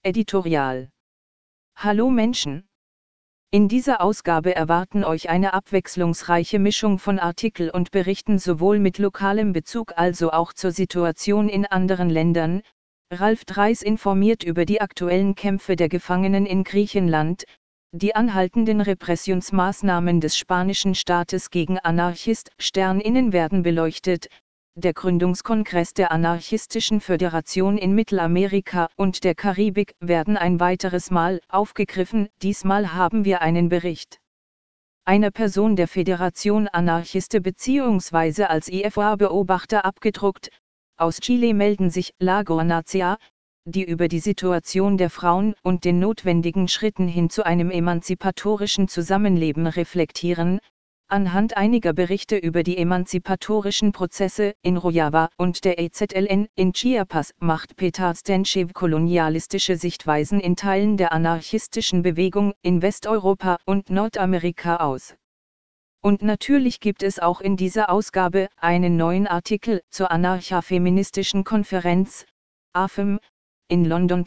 Editorial. Hallo Menschen! In dieser Ausgabe erwarten euch eine abwechslungsreiche Mischung von Artikel und Berichten sowohl mit lokalem Bezug als auch zur Situation in anderen Ländern. Ralf Dreis informiert über die aktuellen Kämpfe der Gefangenen in Griechenland, die anhaltenden Repressionsmaßnahmen des spanischen Staates gegen Anarchist-SternInnen werden beleuchtet. Der Gründungskongress der Anarchistischen Föderation in Mittelamerika und der Karibik werden ein weiteres Mal aufgegriffen. Diesmal haben wir einen Bericht einer Person der Föderation Anarchiste bzw. als IFA-Beobachter abgedruckt. Aus Chile melden sich La Guernacia, die über die Situation der Frauen und den notwendigen Schritten hin zu einem emanzipatorischen Zusammenleben reflektieren. Anhand einiger Berichte über die emanzipatorischen Prozesse in Rojava und der EZLN in Chiapas macht Petar Stenchev kolonialistische Sichtweisen in Teilen der anarchistischen Bewegung in Westeuropa und Nordamerika aus. Und natürlich gibt es auch in dieser Ausgabe einen neuen Artikel zur Anarcha-feministischen Konferenz, AFEM, in London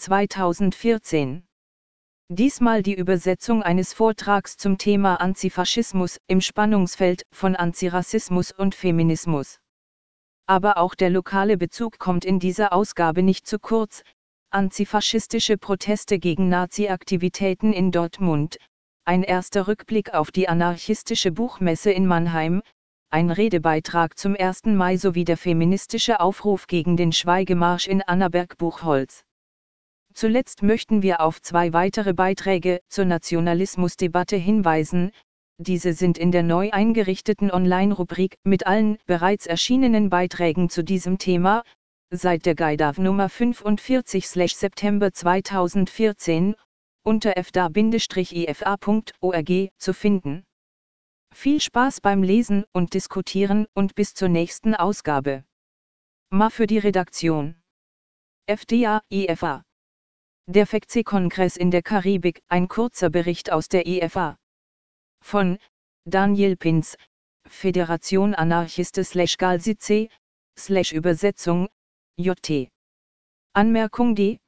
2014. Diesmal die Übersetzung eines Vortrags zum Thema Antifaschismus im Spannungsfeld von Antirassismus und Feminismus. Aber auch der lokale Bezug kommt in dieser Ausgabe nicht zu kurz. Antifaschistische Proteste gegen Nazi-Aktivitäten in Dortmund, ein erster Rückblick auf die anarchistische Buchmesse in Mannheim, ein Redebeitrag zum 1. Mai sowie der feministische Aufruf gegen den Schweigemarsch in Annaberg-Buchholz. Zuletzt möchten wir auf zwei weitere Beiträge zur Nationalismusdebatte hinweisen. Diese sind in der neu eingerichteten Online-Rubrik mit allen bereits erschienenen Beiträgen zu diesem Thema, seit der GAIDAV Nummer 45/September 2014, unter fda-ifa.org zu finden. Viel Spaß beim Lesen und Diskutieren und bis zur nächsten Ausgabe. Ma für die Redaktion. FDA-IFA. Der FECTE-Kongress in der Karibik, ein kurzer Bericht aus der IFA. Von Daniel Pins, Fédération Anarchiste/Galsice, /Übersetzung, JT. Anmerkung D.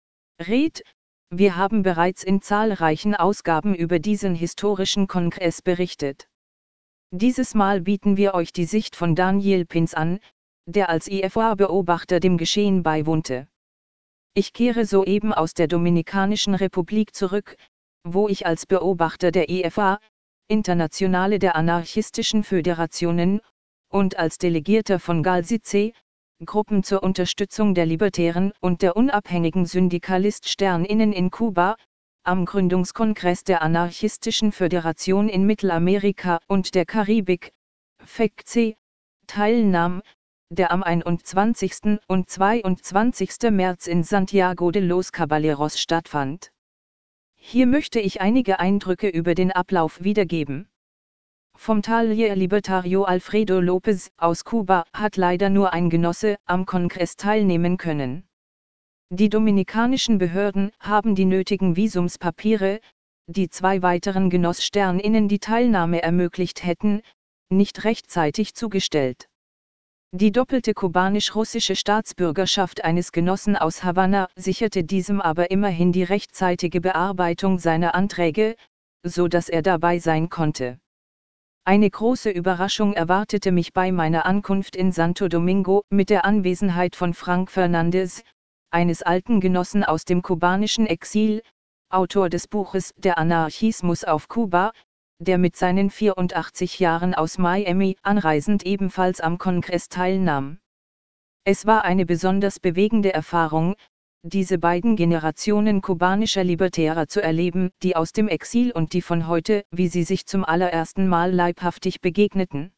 Red, wir haben bereits in zahlreichen Ausgaben über diesen historischen Kongress berichtet. Dieses Mal bieten wir euch die Sicht von Daniel Pins an, der als IFA-Beobachter dem Geschehen beiwohnte. Ich kehre soeben aus der Dominikanischen Republik zurück, wo ich als Beobachter der IFA, Internationale der Anarchistischen Föderationen, und als Delegierter von Galsice, Gruppen zur Unterstützung der libertären und der unabhängigen Syndikalist-SternInnen in Kuba, am Gründungskongress der Anarchistischen Föderation in Mittelamerika und der Karibik, FECTE, teilnahm, der am 21. und 22. März in Santiago de los Caballeros stattfand. Hier möchte ich einige Eindrücke über den Ablauf wiedergeben. Vom Taller Libertario Alfredo López aus Kuba hat leider nur ein Genosse am Kongress teilnehmen können. Die dominikanischen Behörden haben die nötigen Visumspapiere, die zwei weiteren GenossSternInnen die Teilnahme ermöglicht hätten, nicht rechtzeitig zugestellt. Die doppelte kubanisch-russische Staatsbürgerschaft eines Genossen aus Havanna sicherte diesem aber immerhin die rechtzeitige Bearbeitung seiner Anträge, so dass er dabei sein konnte. Eine große Überraschung erwartete mich bei meiner Ankunft in Santo Domingo mit der Anwesenheit von Frank Fernández, eines alten Genossen aus dem kubanischen Exil, Autor des Buches Der Anarchismus auf Kuba, der mit seinen 84 Jahren aus Miami anreisend ebenfalls am Kongress teilnahm. Es war eine besonders bewegende Erfahrung, diese beiden Generationen kubanischer Libertärer zu erleben, die aus dem Exil und die von heute, wie sie sich zum allerersten Mal leibhaftig begegneten.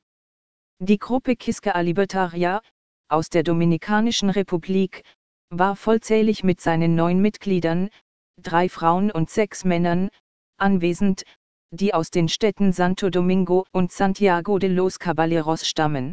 Die Gruppe Quisca Libertaria, aus der Dominikanischen Republik, war vollzählig mit seinen 9 Mitgliedern, 3 Frauen und 6 Männern, anwesend, die aus den Städten Santo Domingo und Santiago de los Caballeros stammen.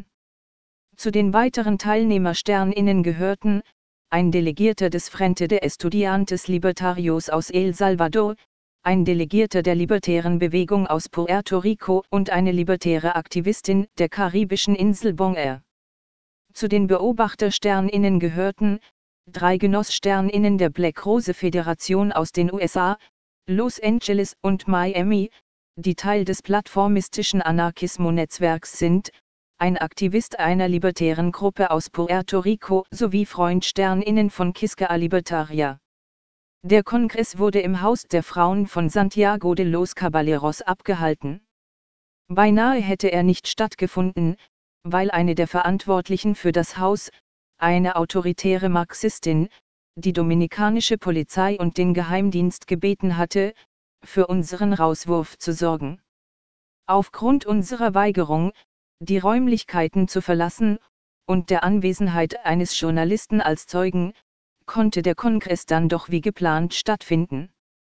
Zu den weiteren TeilnehmerSternInnen gehörten, ein Delegierter des Frente de Estudiantes Libertarios aus El Salvador, ein Delegierter der libertären Bewegung aus Puerto Rico und eine libertäre Aktivistin der karibischen Insel Bonaire. Zu den BeobachterSternInnen gehörten, 3 Genosssterninnen der Black Rose Föderation aus den USA, Los Angeles und Miami, die Teil des plattformistischen Anarchismo-Netzwerks sind, ein Aktivist einer libertären Gruppe aus Puerto Rico sowie Freundsterninnen von Quisqueya Libertaria. Der Kongress wurde im Haus der Frauen von Santiago de los Caballeros abgehalten. Beinahe hätte er nicht stattgefunden, weil eine der Verantwortlichen für das Haus, eine autoritäre Marxistin, die dominikanische Polizei und den Geheimdienst gebeten hatte, für unseren Rauswurf zu sorgen. Aufgrund unserer Weigerung, die Räumlichkeiten zu verlassen, und der Anwesenheit eines Journalisten als Zeugen, konnte der Kongress dann doch wie geplant stattfinden.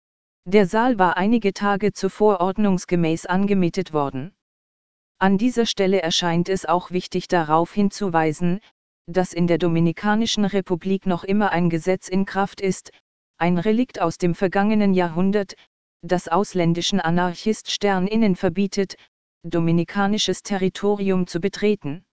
Der Saal war einige Tage zuvor ordnungsgemäß angemietet worden. An dieser Stelle erscheint es auch wichtig darauf hinzuweisen, dass in der Dominikanischen Republik noch immer ein Gesetz in Kraft ist, ein Relikt aus dem vergangenen Jahrhundert, das ausländischen Anarchist-Sterninnen verbietet, dominikanisches Territorium zu betreten.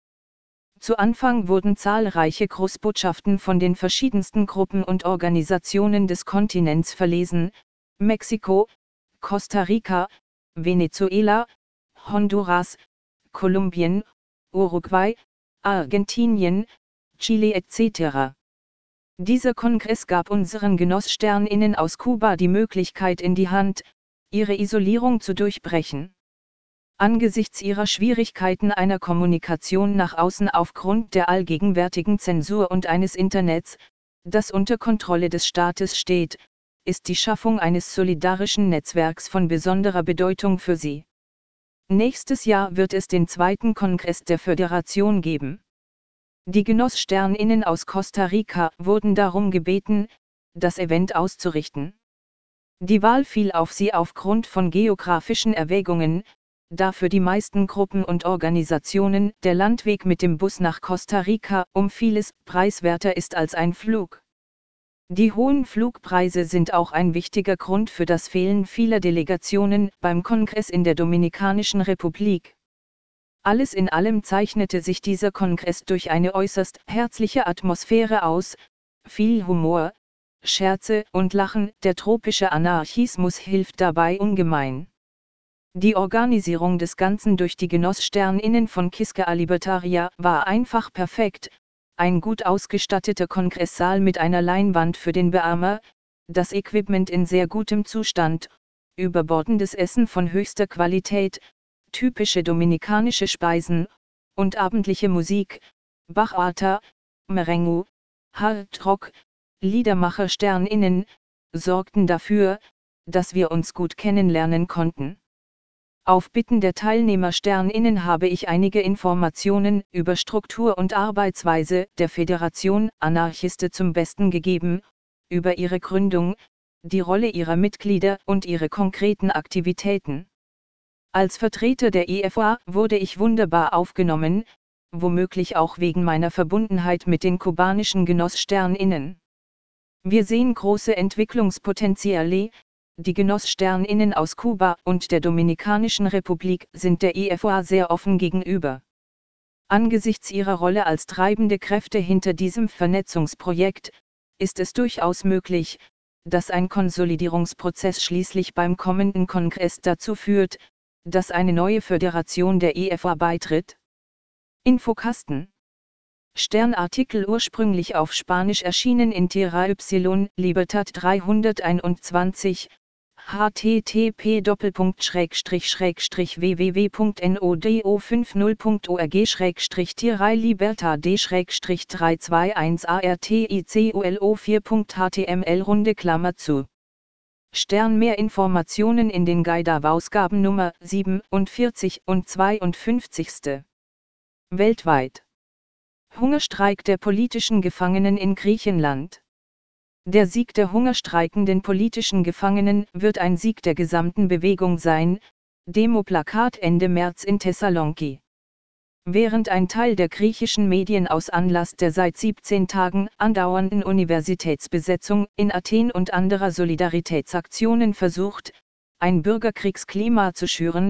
Zu Anfang wurden zahlreiche Großbotschaften von den verschiedensten Gruppen und Organisationen des Kontinents verlesen: Mexiko, Costa Rica, Venezuela, Honduras, Kolumbien, Uruguay, Argentinien, Chile etc. Dieser Kongress gab unseren Genosssterninnen aus Kuba die Möglichkeit in die Hand, ihre Isolierung zu durchbrechen. Angesichts ihrer Schwierigkeiten einer Kommunikation nach außen aufgrund der allgegenwärtigen Zensur und eines Internets, das unter Kontrolle des Staates steht, ist die Schaffung eines solidarischen Netzwerks von besonderer Bedeutung für sie. Nächstes Jahr wird es den 2. Kongress der Föderation geben. Die Genosssterninnen aus Costa Rica wurden darum gebeten, das Event auszurichten. Die Wahl fiel auf sie aufgrund von geografischen Erwägungen, da für die meisten Gruppen und Organisationen der Landweg mit dem Bus nach Costa Rica um vieles preiswerter ist als ein Flug. Die hohen Flugpreise sind auch ein wichtiger Grund für das Fehlen vieler Delegationen beim Kongress in der Dominikanischen Republik. Alles in allem zeichnete sich dieser Kongress durch eine äußerst herzliche Atmosphäre aus, viel Humor, Scherze und Lachen. Der tropische Anarchismus hilft dabei ungemein. Die Organisierung des Ganzen durch die Genosssterninnen von Quisqueya Libertaria war einfach perfekt: ein gut ausgestatteter Kongresssaal mit einer Leinwand für den Beamer, das Equipment in sehr gutem Zustand, überbordendes Essen von höchster Qualität, typische dominikanische Speisen, und abendliche Musik, Bachata, Merengue, Hardrock, Liedermacher-Sterninnen, sorgten dafür, dass wir uns gut kennenlernen konnten. Auf Bitten der Teilnehmer-Sterninnen habe ich einige Informationen über Struktur und Arbeitsweise der Föderation Anarchiste zum Besten gegeben, über ihre Gründung, die Rolle ihrer Mitglieder und ihre konkreten Aktivitäten. Als Vertreter der EFA wurde ich wunderbar aufgenommen, womöglich auch wegen meiner Verbundenheit mit den kubanischen Genosssterninnen. Wir sehen große Entwicklungspotenziale. Die Genosssterninnen aus Kuba und der Dominikanischen Republik sind der EFA sehr offen gegenüber. Angesichts ihrer Rolle als treibende Kräfte hinter diesem Vernetzungsprojekt, ist es durchaus möglich, dass ein Konsolidierungsprozess schließlich beim kommenden Kongress dazu führt, dass eine neue Föderation der EFA beitritt. Infokasten. Sternartikel ursprünglich auf Spanisch erschienen in Terra Y, Libertad 321, http://www.nodo50.org/Terra Libertad D/321 articolo4.html Runde Klammer zu. Mehr Informationen in den Guide-Ausgaben Nummer 47 und 52. Weltweit. Hungerstreik der politischen Gefangenen in Griechenland. Der Sieg der hungerstreikenden politischen Gefangenen wird ein Sieg der gesamten Bewegung sein. Demo-Plakat Ende März in Thessaloniki. Während ein Teil der griechischen Medien aus Anlass der seit 17 Tagen andauernden Universitätsbesetzung in Athen und anderer Solidaritätsaktionen versucht, ein Bürgerkriegsklima zu schüren,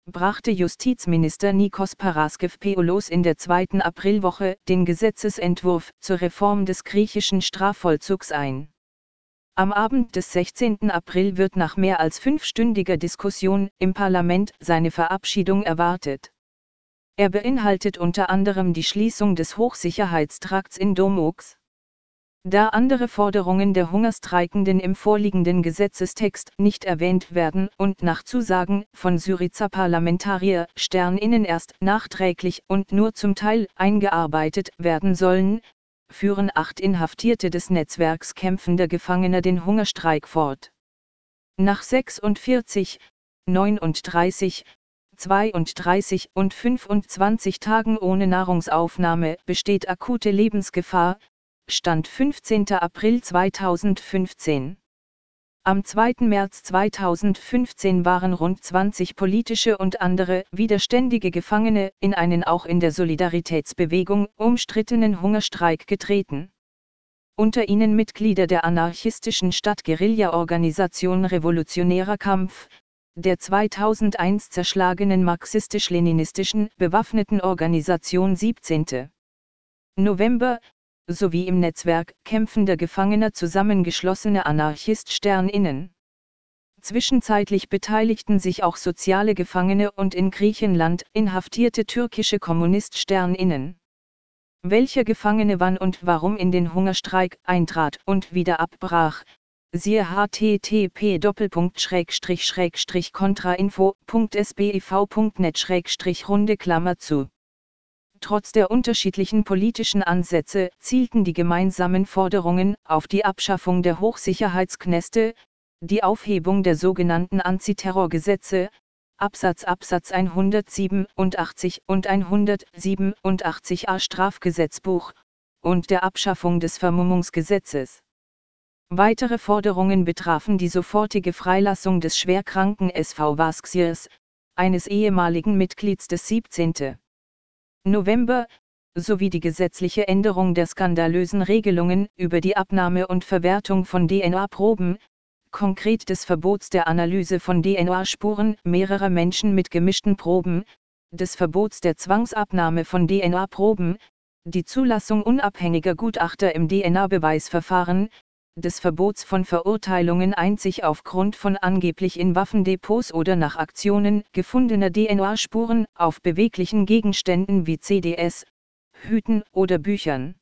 brachte Justizminister Nikos Paraskevpeoulos in der 2. Aprilwoche den Gesetzesentwurf zur Reform des griechischen Strafvollzugs ein. Am Abend des 16. April wird nach mehr als 5-stündiger Diskussion im Parlament seine Verabschiedung erwartet. Er beinhaltet unter anderem die Schließung des Hochsicherheitstrakts in Domux. Da andere Forderungen der Hungerstreikenden im vorliegenden Gesetzestext nicht erwähnt werden und nach Zusagen von Syriza Parlamentarier SternInnen erst nachträglich und nur zum Teil eingearbeitet werden sollen, führen 8 Inhaftierte des Netzwerks kämpfender Gefangener den Hungerstreik fort. Nach 46, 39, 32 und 25 Tagen ohne Nahrungsaufnahme besteht akute Lebensgefahr, Stand 15. April 2015. Am 2. März 2015 waren rund 20 politische und andere widerständige Gefangene in einen auch in der Solidaritätsbewegung umstrittenen Hungerstreik getreten. Unter ihnen Mitglieder der anarchistischen Stadtguerilla-Organisation Revolutionärer Kampf, der 2001 zerschlagenen marxistisch-leninistischen bewaffneten Organisation 17. November, sowie im Netzwerk kämpfender Gefangener zusammengeschlossene Anarchist-SternInnen. Zwischenzeitlich beteiligten sich auch soziale Gefangene und in Griechenland inhaftierte türkische Kommunist-SternInnen. Welcher Gefangene wann und warum in den Hungerstreik eintrat und wieder abbrach, siehe http://kontrainfo.sbev.net/Runde. Trotz der unterschiedlichen politischen Ansätze zielten die gemeinsamen Forderungen auf die Abschaffung der Hochsicherheitskneste, die Aufhebung der sogenannten Antiterrorgesetze, Absatz 187 und 187a Strafgesetzbuch, und der Abschaffung des Vermummungsgesetzes. Weitere Forderungen betrafen die sofortige Freilassung des schwerkranken SV Vaskirs, eines ehemaligen Mitglieds des 17. November, sowie die gesetzliche Änderung der skandalösen Regelungen über die Abnahme und Verwertung von DNA-Proben, konkret des Verbots der Analyse von DNA-Spuren mehrerer Menschen mit gemischten Proben, des Verbots der Zwangsabnahme von DNA-Proben, die Zulassung unabhängiger Gutachter im DNA-Beweisverfahren, des Verbots von Verurteilungen einzig aufgrund von angeblich in Waffendepots oder nach Aktionen gefundener DNA-Spuren auf beweglichen Gegenständen wie CDs, Hüten oder Büchern.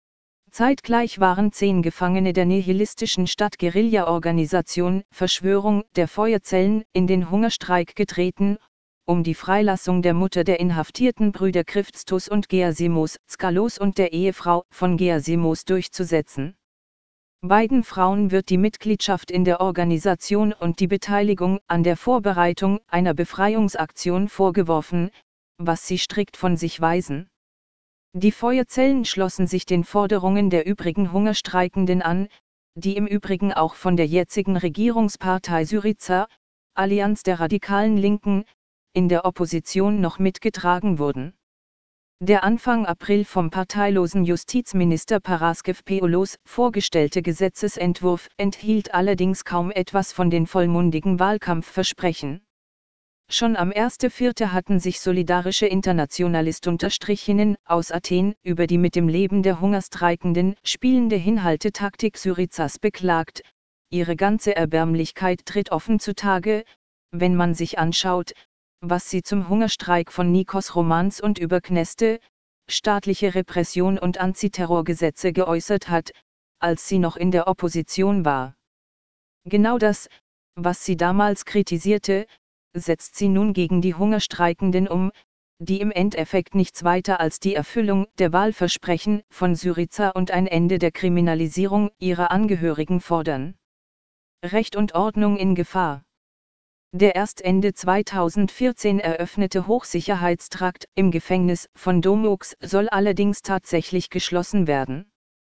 Zeitgleich waren 10 Gefangene der nihilistischen Stadtguerilla-Organisation Verschwörung der Feuerzellen in den Hungerstreik getreten, um die Freilassung der Mutter der inhaftierten Brüder Christos und Gersimos Skalos und der Ehefrau von Gersimos durchzusetzen. Beiden Frauen wird die Mitgliedschaft in der Organisation und die Beteiligung an der Vorbereitung einer Befreiungsaktion vorgeworfen, was sie strikt von sich weisen. Die Feuerzellen schlossen sich den Forderungen der übrigen Hungerstreikenden an, die im Übrigen auch von der jetzigen Regierungspartei Syriza, Allianz der radikalen Linken, in der Opposition noch mitgetragen wurden. Der Anfang April vom parteilosen Justizminister Paraskevpeoulos vorgestellte Gesetzesentwurf enthielt allerdings kaum etwas von den vollmundigen Wahlkampfversprechen. Schon am 1.4. hatten sich solidarische Internationalist-Innen aus Athen über die mit dem Leben der Hungerstreikenden spielende Hinhaltetaktik Syrizas beklagt. Ihre ganze Erbärmlichkeit tritt offen zutage, wenn man sich anschaut, was sie zum Hungerstreik von Nikos Romans und über Kneste, staatliche Repression und Antiterrorgesetze geäußert hat, als sie noch in der Opposition war. Genau das, was sie damals kritisierte, setzt sie nun gegen die Hungerstreikenden um, die im Endeffekt nichts weiter als die Erfüllung der Wahlversprechen von Syriza und ein Ende der Kriminalisierung ihrer Angehörigen fordern. Recht und Ordnung in Gefahr. Der erst Ende 2014 eröffnete Hochsicherheitstrakt im Gefängnis von Domux soll allerdings tatsächlich geschlossen werden.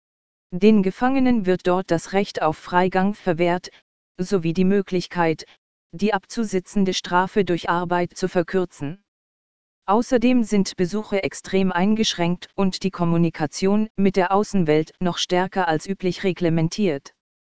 Den Gefangenen wird dort das Recht auf Freigang verwehrt, sowie die Möglichkeit, die abzusitzende Strafe durch Arbeit zu verkürzen. Außerdem sind Besuche extrem eingeschränkt und die Kommunikation mit der Außenwelt noch stärker als üblich reglementiert.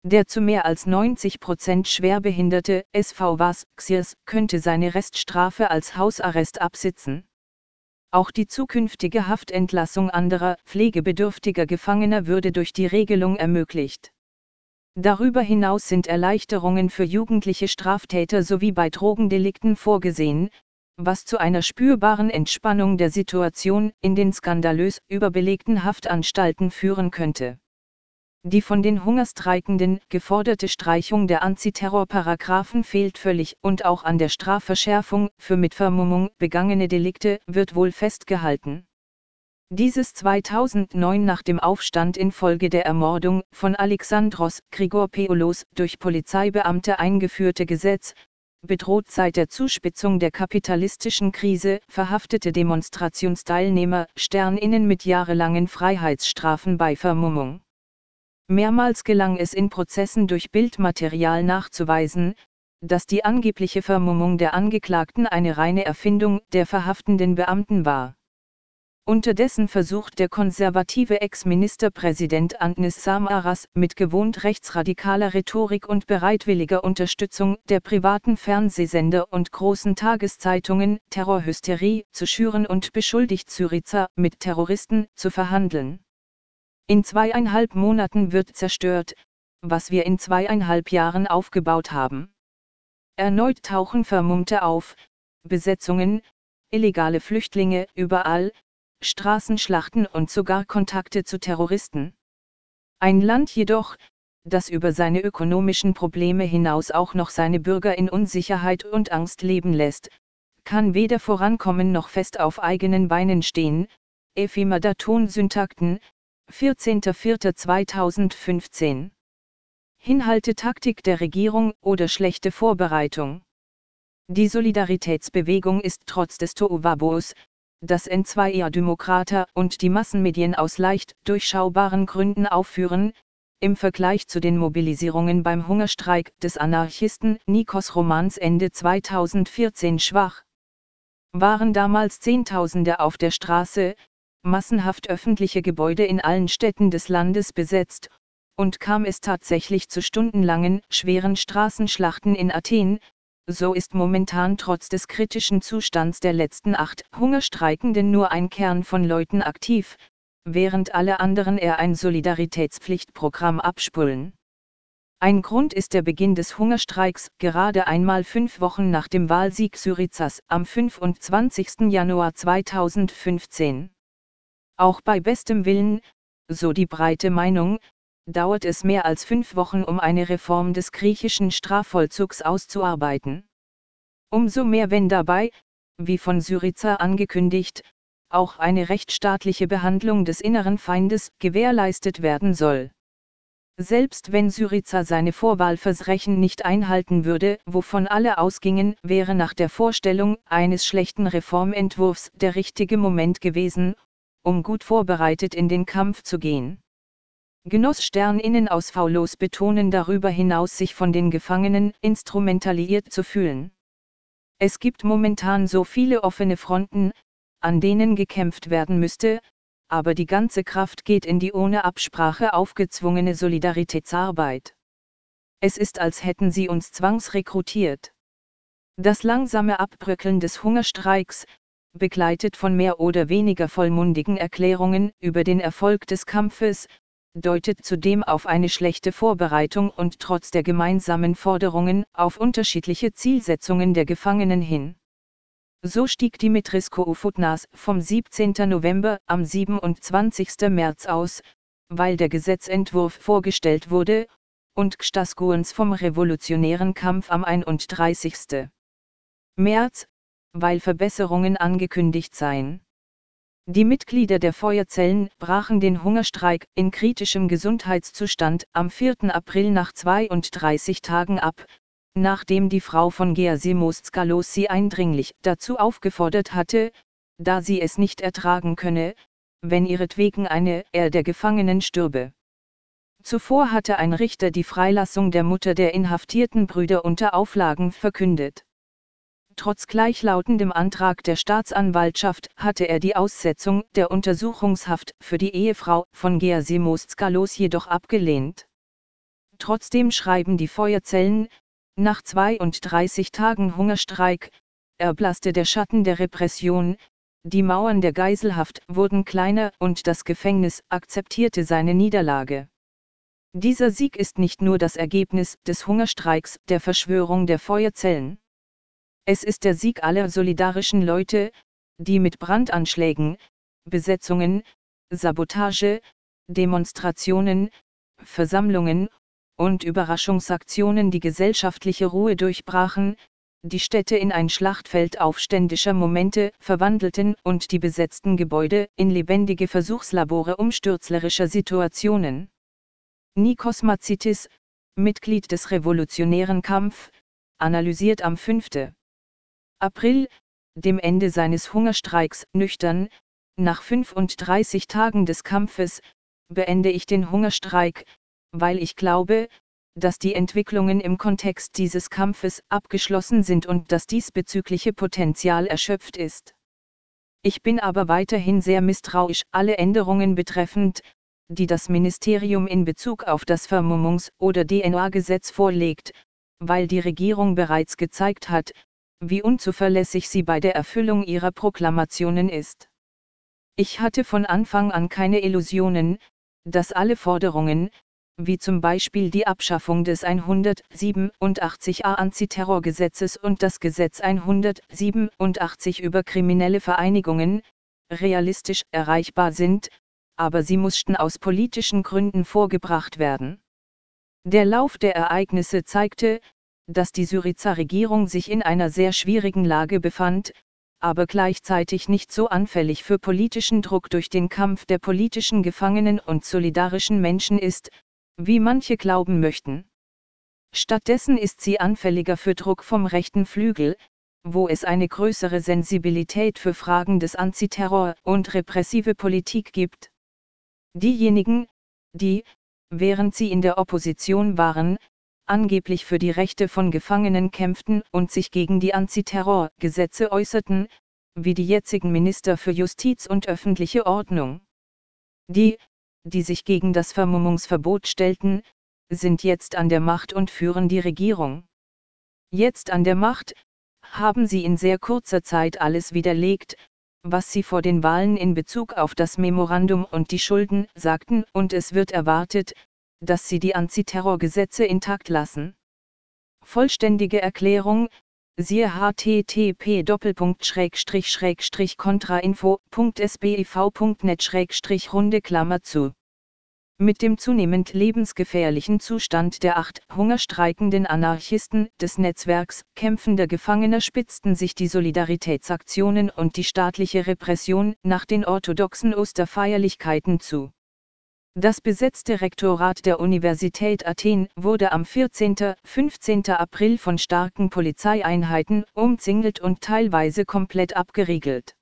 Der zu mehr als 90% schwerbehinderte SV Vas Xirs könnte seine Reststrafe als Hausarrest absitzen. Auch die zukünftige Haftentlassung anderer, pflegebedürftiger Gefangener würde durch die Regelung ermöglicht. Darüber hinaus sind Erleichterungen für jugendliche Straftäter sowie bei Drogendelikten vorgesehen, was zu einer spürbaren Entspannung der Situation in den skandalös überbelegten Haftanstalten führen könnte. Die von den Hungerstreikenden geforderte Streichung der Antiterrorparagraphen fehlt völlig und auch an der Strafverschärfung für mit Vermummung begangene Delikte wird wohl festgehalten. Dieses 2009 nach dem Aufstand infolge der Ermordung von Alexandros Grigorpoulos durch Polizeibeamte eingeführte Gesetz bedroht seit der Zuspitzung der kapitalistischen Krise verhaftete Demonstrationsteilnehmer SternInnen mit jahrelangen Freiheitsstrafen bei Vermummung. Mehrmals gelang es in Prozessen durch Bildmaterial nachzuweisen, dass die angebliche Vermummung der Angeklagten eine reine Erfindung der verhaftenden Beamten war. Unterdessen versucht der konservative Ex-Ministerpräsident Andnis Samaras mit gewohnt rechtsradikaler Rhetorik und bereitwilliger Unterstützung der privaten Fernsehsender und großen Tageszeitungen Terrorhysterie zu schüren und beschuldigt Syriza, mit Terroristen zu verhandeln. In 2,5 Monaten wird zerstört, was wir in 2,5 Jahren aufgebaut haben. Erneut tauchen Vermummte auf, Besetzungen, illegale Flüchtlinge überall, Straßenschlachten und sogar Kontakte zu Terroristen. Ein Land jedoch, das über seine ökonomischen Probleme hinaus auch noch seine Bürger in Unsicherheit und Angst leben lässt, kann weder vorankommen noch fest auf eigenen Beinen stehen. Efimada Tonsyntakten, 14.04.2015. Inhalte Taktik der Regierung oder schlechte Vorbereitung. Die Solidaritätsbewegung ist trotz des Tohuwabohs, das N2 Demokrata und die Massenmedien aus leicht durchschaubaren Gründen aufführen, im Vergleich zu den Mobilisierungen beim Hungerstreik des Anarchisten Nikos Romans Ende 2014 schwach. Waren damals Zehntausende auf der Straße, massenhaft öffentliche Gebäude in allen Städten des Landes besetzt, und kam es tatsächlich zu stundenlangen, schweren Straßenschlachten in Athen, so ist momentan trotz des kritischen Zustands der letzten 8 Hungerstreikenden nur ein Kern von Leuten aktiv, während alle anderen eher ein Solidaritätspflichtprogramm abspulen. Ein Grund ist der Beginn des Hungerstreiks, gerade einmal 5 Wochen nach dem Wahlsieg Syrizas am 25. Januar 2015. Auch bei bestem Willen, so die breite Meinung, dauert es mehr als 5 Wochen, um eine Reform des griechischen Strafvollzugs auszuarbeiten. Umso mehr, wenn dabei, wie von Syriza angekündigt, auch eine rechtsstaatliche Behandlung des inneren Feindes gewährleistet werden soll. Selbst wenn Syriza seine Vorwahlversprechen nicht einhalten würde, wovon alle ausgingen, wäre nach der Vorstellung eines schlechten Reformentwurfs der richtige Moment gewesen, um gut vorbereitet in den Kampf zu gehen. SternInnen aus V-Los betonen darüber hinaus, sich von den Gefangenen instrumentalisiert zu fühlen. Es gibt momentan so viele offene Fronten, an denen gekämpft werden müsste, aber die ganze Kraft geht in die ohne Absprache aufgezwungene Solidaritätsarbeit. Es ist, als hätten sie uns zwangsrekrutiert. Das langsame Abbröckeln des Hungerstreiks, begleitet von mehr oder weniger vollmundigen Erklärungen über den Erfolg des Kampfes, deutet zudem auf eine schlechte Vorbereitung und trotz der gemeinsamen Forderungen auf unterschiedliche Zielsetzungen der Gefangenen hin. So stieg Dimitris Koufutnas vom 17. November am 27. März aus, weil der Gesetzentwurf vorgestellt wurde, und Gstaskuens vom revolutionären Kampf am 31. März, weil Verbesserungen angekündigt seien. Die Mitglieder der Feuerzellen brachen den Hungerstreik in kritischem Gesundheitszustand am 4. April nach 32 Tagen ab, nachdem die Frau von Geasimos Skalos sie eindringlich dazu aufgefordert hatte, da sie es nicht ertragen könne, wenn ihretwegen eine der Gefangenen stürbe. Zuvor hatte ein Richter die Freilassung der Mutter der inhaftierten Brüder unter Auflagen verkündet. Trotz gleichlautendem Antrag der Staatsanwaltschaft hatte er die Aussetzung der Untersuchungshaft für die Ehefrau von Geasimos Skalos jedoch abgelehnt. Trotzdem schreiben die Feuerzellen, nach 32 Tagen Hungerstreik, erblasste der Schatten der Repression, die Mauern der Geiselhaft wurden kleiner und das Gefängnis akzeptierte seine Niederlage. Dieser Sieg ist nicht nur das Ergebnis des Hungerstreiks, der Verschwörung der Feuerzellen. Es ist der Sieg aller solidarischen Leute, die mit Brandanschlägen, Besetzungen, Sabotage, Demonstrationen, Versammlungen und Überraschungsaktionen die gesellschaftliche Ruhe durchbrachen, die Städte in ein Schlachtfeld aufständischer Momente verwandelten und die besetzten Gebäude in lebendige Versuchslabore umstürzlerischer Situationen. Nikos Matsitis, Mitglied des Revolutionären Kampf, analysiert am 5. April, dem Ende seines Hungerstreiks, nüchtern: Nach 35 Tagen des Kampfes beende ich den Hungerstreik, weil ich glaube, dass die Entwicklungen im Kontext dieses Kampfes abgeschlossen sind und das diesbezügliche Potenzial erschöpft ist. Ich bin aber weiterhin sehr misstrauisch alle Änderungen betreffend, die das Ministerium in Bezug auf das Vermummungs- oder DNA-Gesetz vorlegt, weil die Regierung bereits gezeigt hat, wie unzuverlässig sie bei der Erfüllung ihrer Proklamationen ist. Ich hatte von Anfang an keine Illusionen, dass alle Forderungen, wie zum Beispiel die Abschaffung des 187a Antiterrorgesetzes und das Gesetz 187 über kriminelle Vereinigungen, realistisch erreichbar sind, aber sie mussten aus politischen Gründen vorgebracht werden. Der Lauf der Ereignisse zeigte, dass die Syriza Regierung sich in einer sehr schwierigen Lage befand, aber gleichzeitig nicht so anfällig für politischen Druck durch den Kampf der politischen Gefangenen und solidarischen Menschen ist, wie manche glauben möchten. Stattdessen ist sie anfälliger für Druck vom rechten Flügel, wo es eine größere Sensibilität für Fragen des Antiterror und repressive Politik gibt. Diejenigen, die, während sie in der Opposition waren, angeblich für die Rechte von Gefangenen kämpften und sich gegen die Antiterrorgesetze äußerten, wie die jetzigen Minister für Justiz und öffentliche Ordnung. Die sich gegen das Vermummungsverbot stellten, sind jetzt an der Macht und führen die Regierung. Jetzt an der Macht, haben sie in sehr kurzer Zeit alles widerlegt, was sie vor den Wahlen in Bezug auf das Memorandum und die Schulden sagten, und es wird erwartet, dass sie die Antiterrorgesetze intakt lassen. Vollständige Erklärung, siehe http://kontrainfo.sbev.net/runde. Mit dem zunehmend lebensgefährlichen Zustand der 8 hungerstreikenden Anarchisten des Netzwerks kämpfender Gefangener spitzten sich die Solidaritätsaktionen und die staatliche Repression nach den orthodoxen Osterfeierlichkeiten zu. Das besetzte Rektorat der Universität Athen wurde am 14.–15. April von starken Polizeieinheiten umzingelt und teilweise komplett abgeriegelt.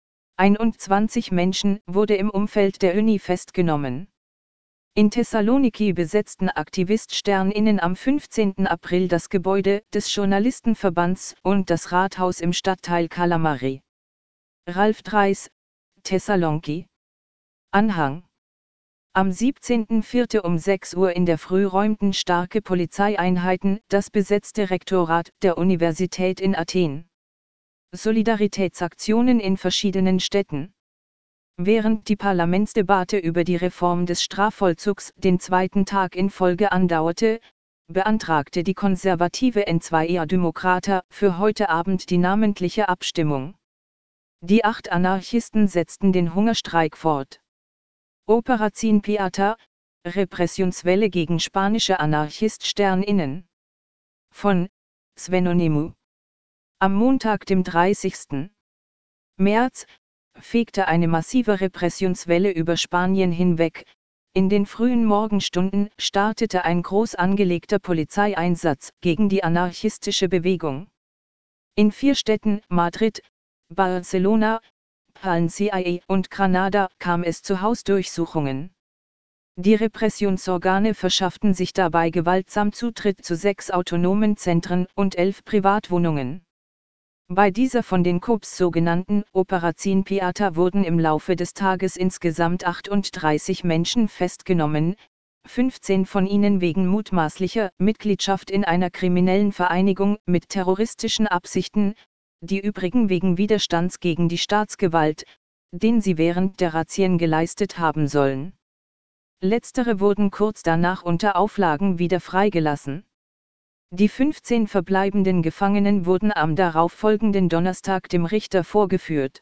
21 Menschen wurde im Umfeld der Uni festgenommen. In Thessaloniki besetzten AktivistInnen am 15. April das Gebäude des Journalistenverbands und das Rathaus im Stadtteil Kalamari. Ralf Dreis, Thessaloniki. Anhang. Am 17.04. um 6 Uhr in der Früh räumten starke Polizeieinheiten das besetzte Rektorat der Universität in Athen. Solidaritätsaktionen in verschiedenen Städten. Während die Parlamentsdebatte über die Reform des Strafvollzugs den zweiten Tag in Folge andauerte, beantragte die konservative N2 Demokrata für heute Abend die namentliche Abstimmung. Die 8 Anarchisten setzten den Hungerstreik fort. Operation Piata, Repressionswelle gegen spanische AnarchistInnen. Von Svenonimu. Am Montag, dem 30. März, fegte eine massive Repressionswelle über Spanien hinweg. In den frühen Morgenstunden startete ein groß angelegter Polizeieinsatz gegen die anarchistische Bewegung. In 4 Städten, Madrid, Barcelona, Valencia und Granada, kam es zu Hausdurchsuchungen. Die Repressionsorgane verschafften sich dabei gewaltsam Zutritt zu 6 autonomen Zentren und 11 Privatwohnungen. Bei dieser von den Cops sogenannten Operation Piata wurden im Laufe des Tages insgesamt 38 Menschen festgenommen, 15 von ihnen wegen mutmaßlicher Mitgliedschaft in einer kriminellen Vereinigung mit terroristischen Absichten, die übrigen wegen Widerstands gegen die Staatsgewalt, den sie während der Razzien geleistet haben sollen. Letztere wurden kurz danach unter Auflagen wieder freigelassen. Die 15 verbleibenden Gefangenen wurden am darauffolgenden Donnerstag dem Richter vorgeführt.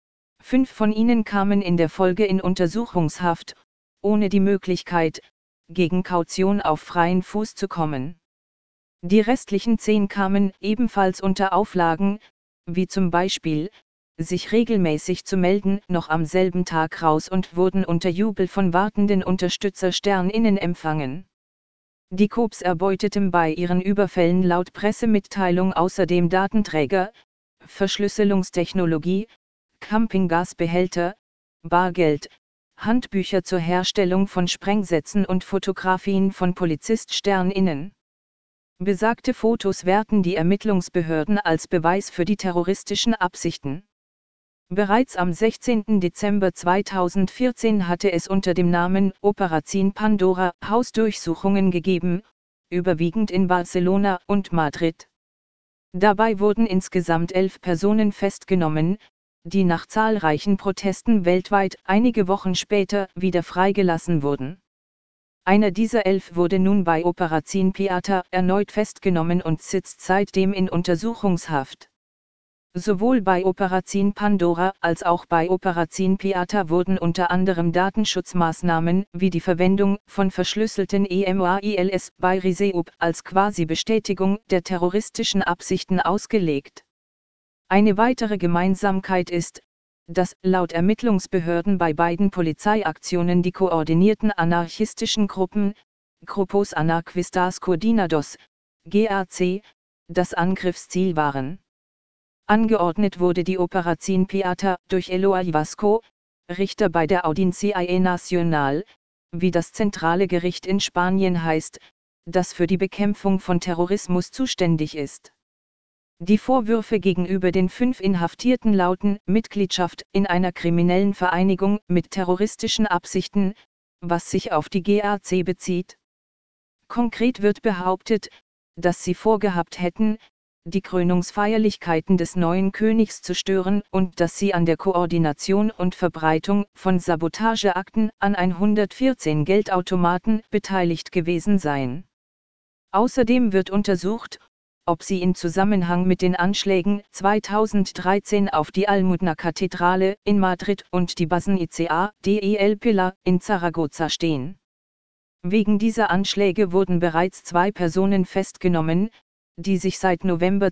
5 von ihnen kamen in der Folge in Untersuchungshaft, ohne die Möglichkeit, gegen Kaution auf freien Fuß zu kommen. Die restlichen 10 kamen ebenfalls unter Auflagen, wie zum Beispiel, sich regelmäßig zu melden, noch am selben Tag raus und wurden unter Jubel von wartenden UnterstützerInnen empfangen. Die Cops erbeuteten bei ihren Überfällen laut Pressemitteilung außerdem Datenträger, Verschlüsselungstechnologie, Campinggasbehälter, Bargeld, Handbücher zur Herstellung von Sprengsätzen und Fotografien von PolizistInnen. Besagte Fotos werten die Ermittlungsbehörden als Beweis für die terroristischen Absichten. Bereits am 16. Dezember 2014 hatte es unter dem Namen Operation Pandora Hausdurchsuchungen gegeben, überwiegend in Barcelona und Madrid. Dabei wurden insgesamt 11 Personen festgenommen, die nach zahlreichen Protesten weltweit einige Wochen später wieder freigelassen wurden. Einer dieser 11 wurde nun bei Operation Piata erneut festgenommen und sitzt seitdem in Untersuchungshaft. Sowohl bei Operation Pandora als auch bei Operation Piata wurden unter anderem Datenschutzmaßnahmen wie die Verwendung von verschlüsselten E-Mails bei Riseub als Quasi-Bestätigung der terroristischen Absichten ausgelegt. Eine weitere Gemeinsamkeit ist, dass laut Ermittlungsbehörden bei beiden Polizeiaktionen die koordinierten anarchistischen Gruppen, Grupos Anarquistas Coordinados, GAC, das Angriffsziel waren. Angeordnet wurde die Operation Piata durch Eloy Vasco, Richter bei der Audiencia Nacional, wie das zentrale Gericht in Spanien heißt, das für die Bekämpfung von Terrorismus zuständig ist. Die Vorwürfe gegenüber den 5 Inhaftierten lauten Mitgliedschaft in einer kriminellen Vereinigung mit terroristischen Absichten, was sich auf die GAC bezieht. Konkret wird behauptet, dass sie vorgehabt hätten, die Krönungsfeierlichkeiten des neuen Königs zu stören und dass sie an der Koordination und Verbreitung von Sabotageakten an 114 Geldautomaten beteiligt gewesen seien. Außerdem wird untersucht, ob sie in Zusammenhang mit den Anschlägen 2013 auf die Almudena-Kathedrale in Madrid und die Basílica del Pilar in Zaragoza stehen. Wegen dieser Anschläge wurden bereits 2 Personen festgenommen, die sich seit November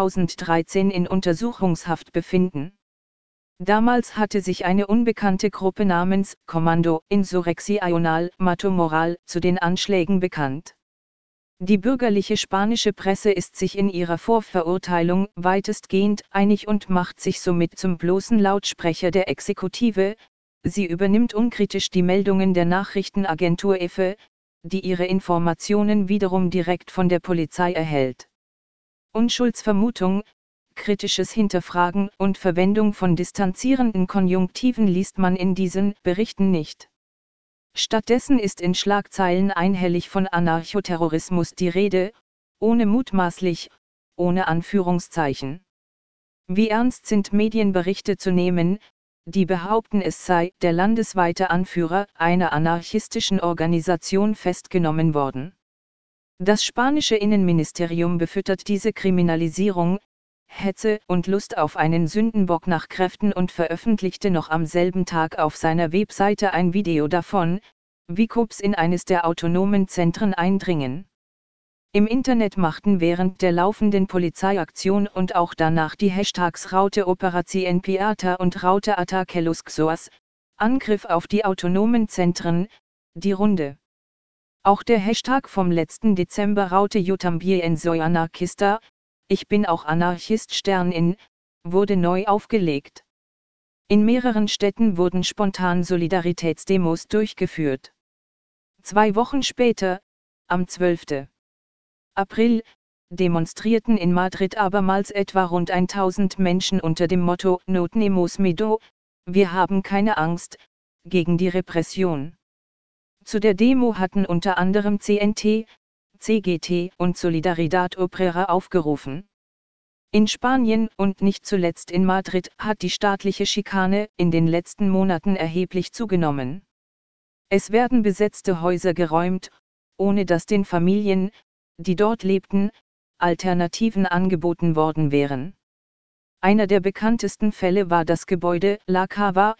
2013 in Untersuchungshaft befinden. Damals hatte sich eine unbekannte Gruppe namens Comando Insurreccional Mato Moral zu den Anschlägen bekannt. Die bürgerliche spanische Presse ist sich in ihrer Vorverurteilung weitestgehend einig und macht sich somit zum bloßen Lautsprecher der Exekutive. Sie übernimmt unkritisch die Meldungen der Nachrichtenagentur EFE, die ihre Informationen wiederum direkt von der Polizei erhält. Unschuldsvermutung, kritisches Hinterfragen und Verwendung von distanzierenden Konjunktiven liest man in diesen Berichten nicht. Stattdessen ist in Schlagzeilen einhellig von Anarchoterrorismus die Rede, ohne mutmaßlich, ohne Anführungszeichen. Wie ernst sind Medienberichte zu nehmen, die behaupten, es sei der landesweite Anführer einer anarchistischen Organisation festgenommen worden? Das spanische Innenministerium befüttert diese Kriminalisierung, Hetze und Lust auf einen Sündenbock nach Kräften und veröffentlichte noch am selben Tag auf seiner Webseite ein Video davon, wie Cops in eines der autonomen Zentren eindringen. Im Internet machten während der laufenden Polizeiaktion und auch danach die Hashtags Raute Operación Piata und Raute Ataque los Xoas, Angriff auf die autonomen Zentren, die Runde. Auch der Hashtag vom letzten Dezember Raute Yo también soy anarquista, ich bin auch Anarchist wurde neu aufgelegt. In mehreren Städten wurden spontan Solidaritätsdemos durchgeführt. 2 Wochen später, am 12. April, demonstrierten in Madrid abermals etwa rund 1000 Menschen unter dem Motto No tenemos miedo, wir haben keine Angst, gegen die Repression. Zu der Demo hatten unter anderem CNT, CGT und Solidaridad Obrera aufgerufen. In Spanien und nicht zuletzt in Madrid hat die staatliche Schikane in den letzten Monaten erheblich zugenommen. Es werden besetzte Häuser geräumt, ohne dass den Familien, die dort lebten, Alternativen angeboten worden wären. Einer der bekanntesten Fälle war das Gebäude La Cava.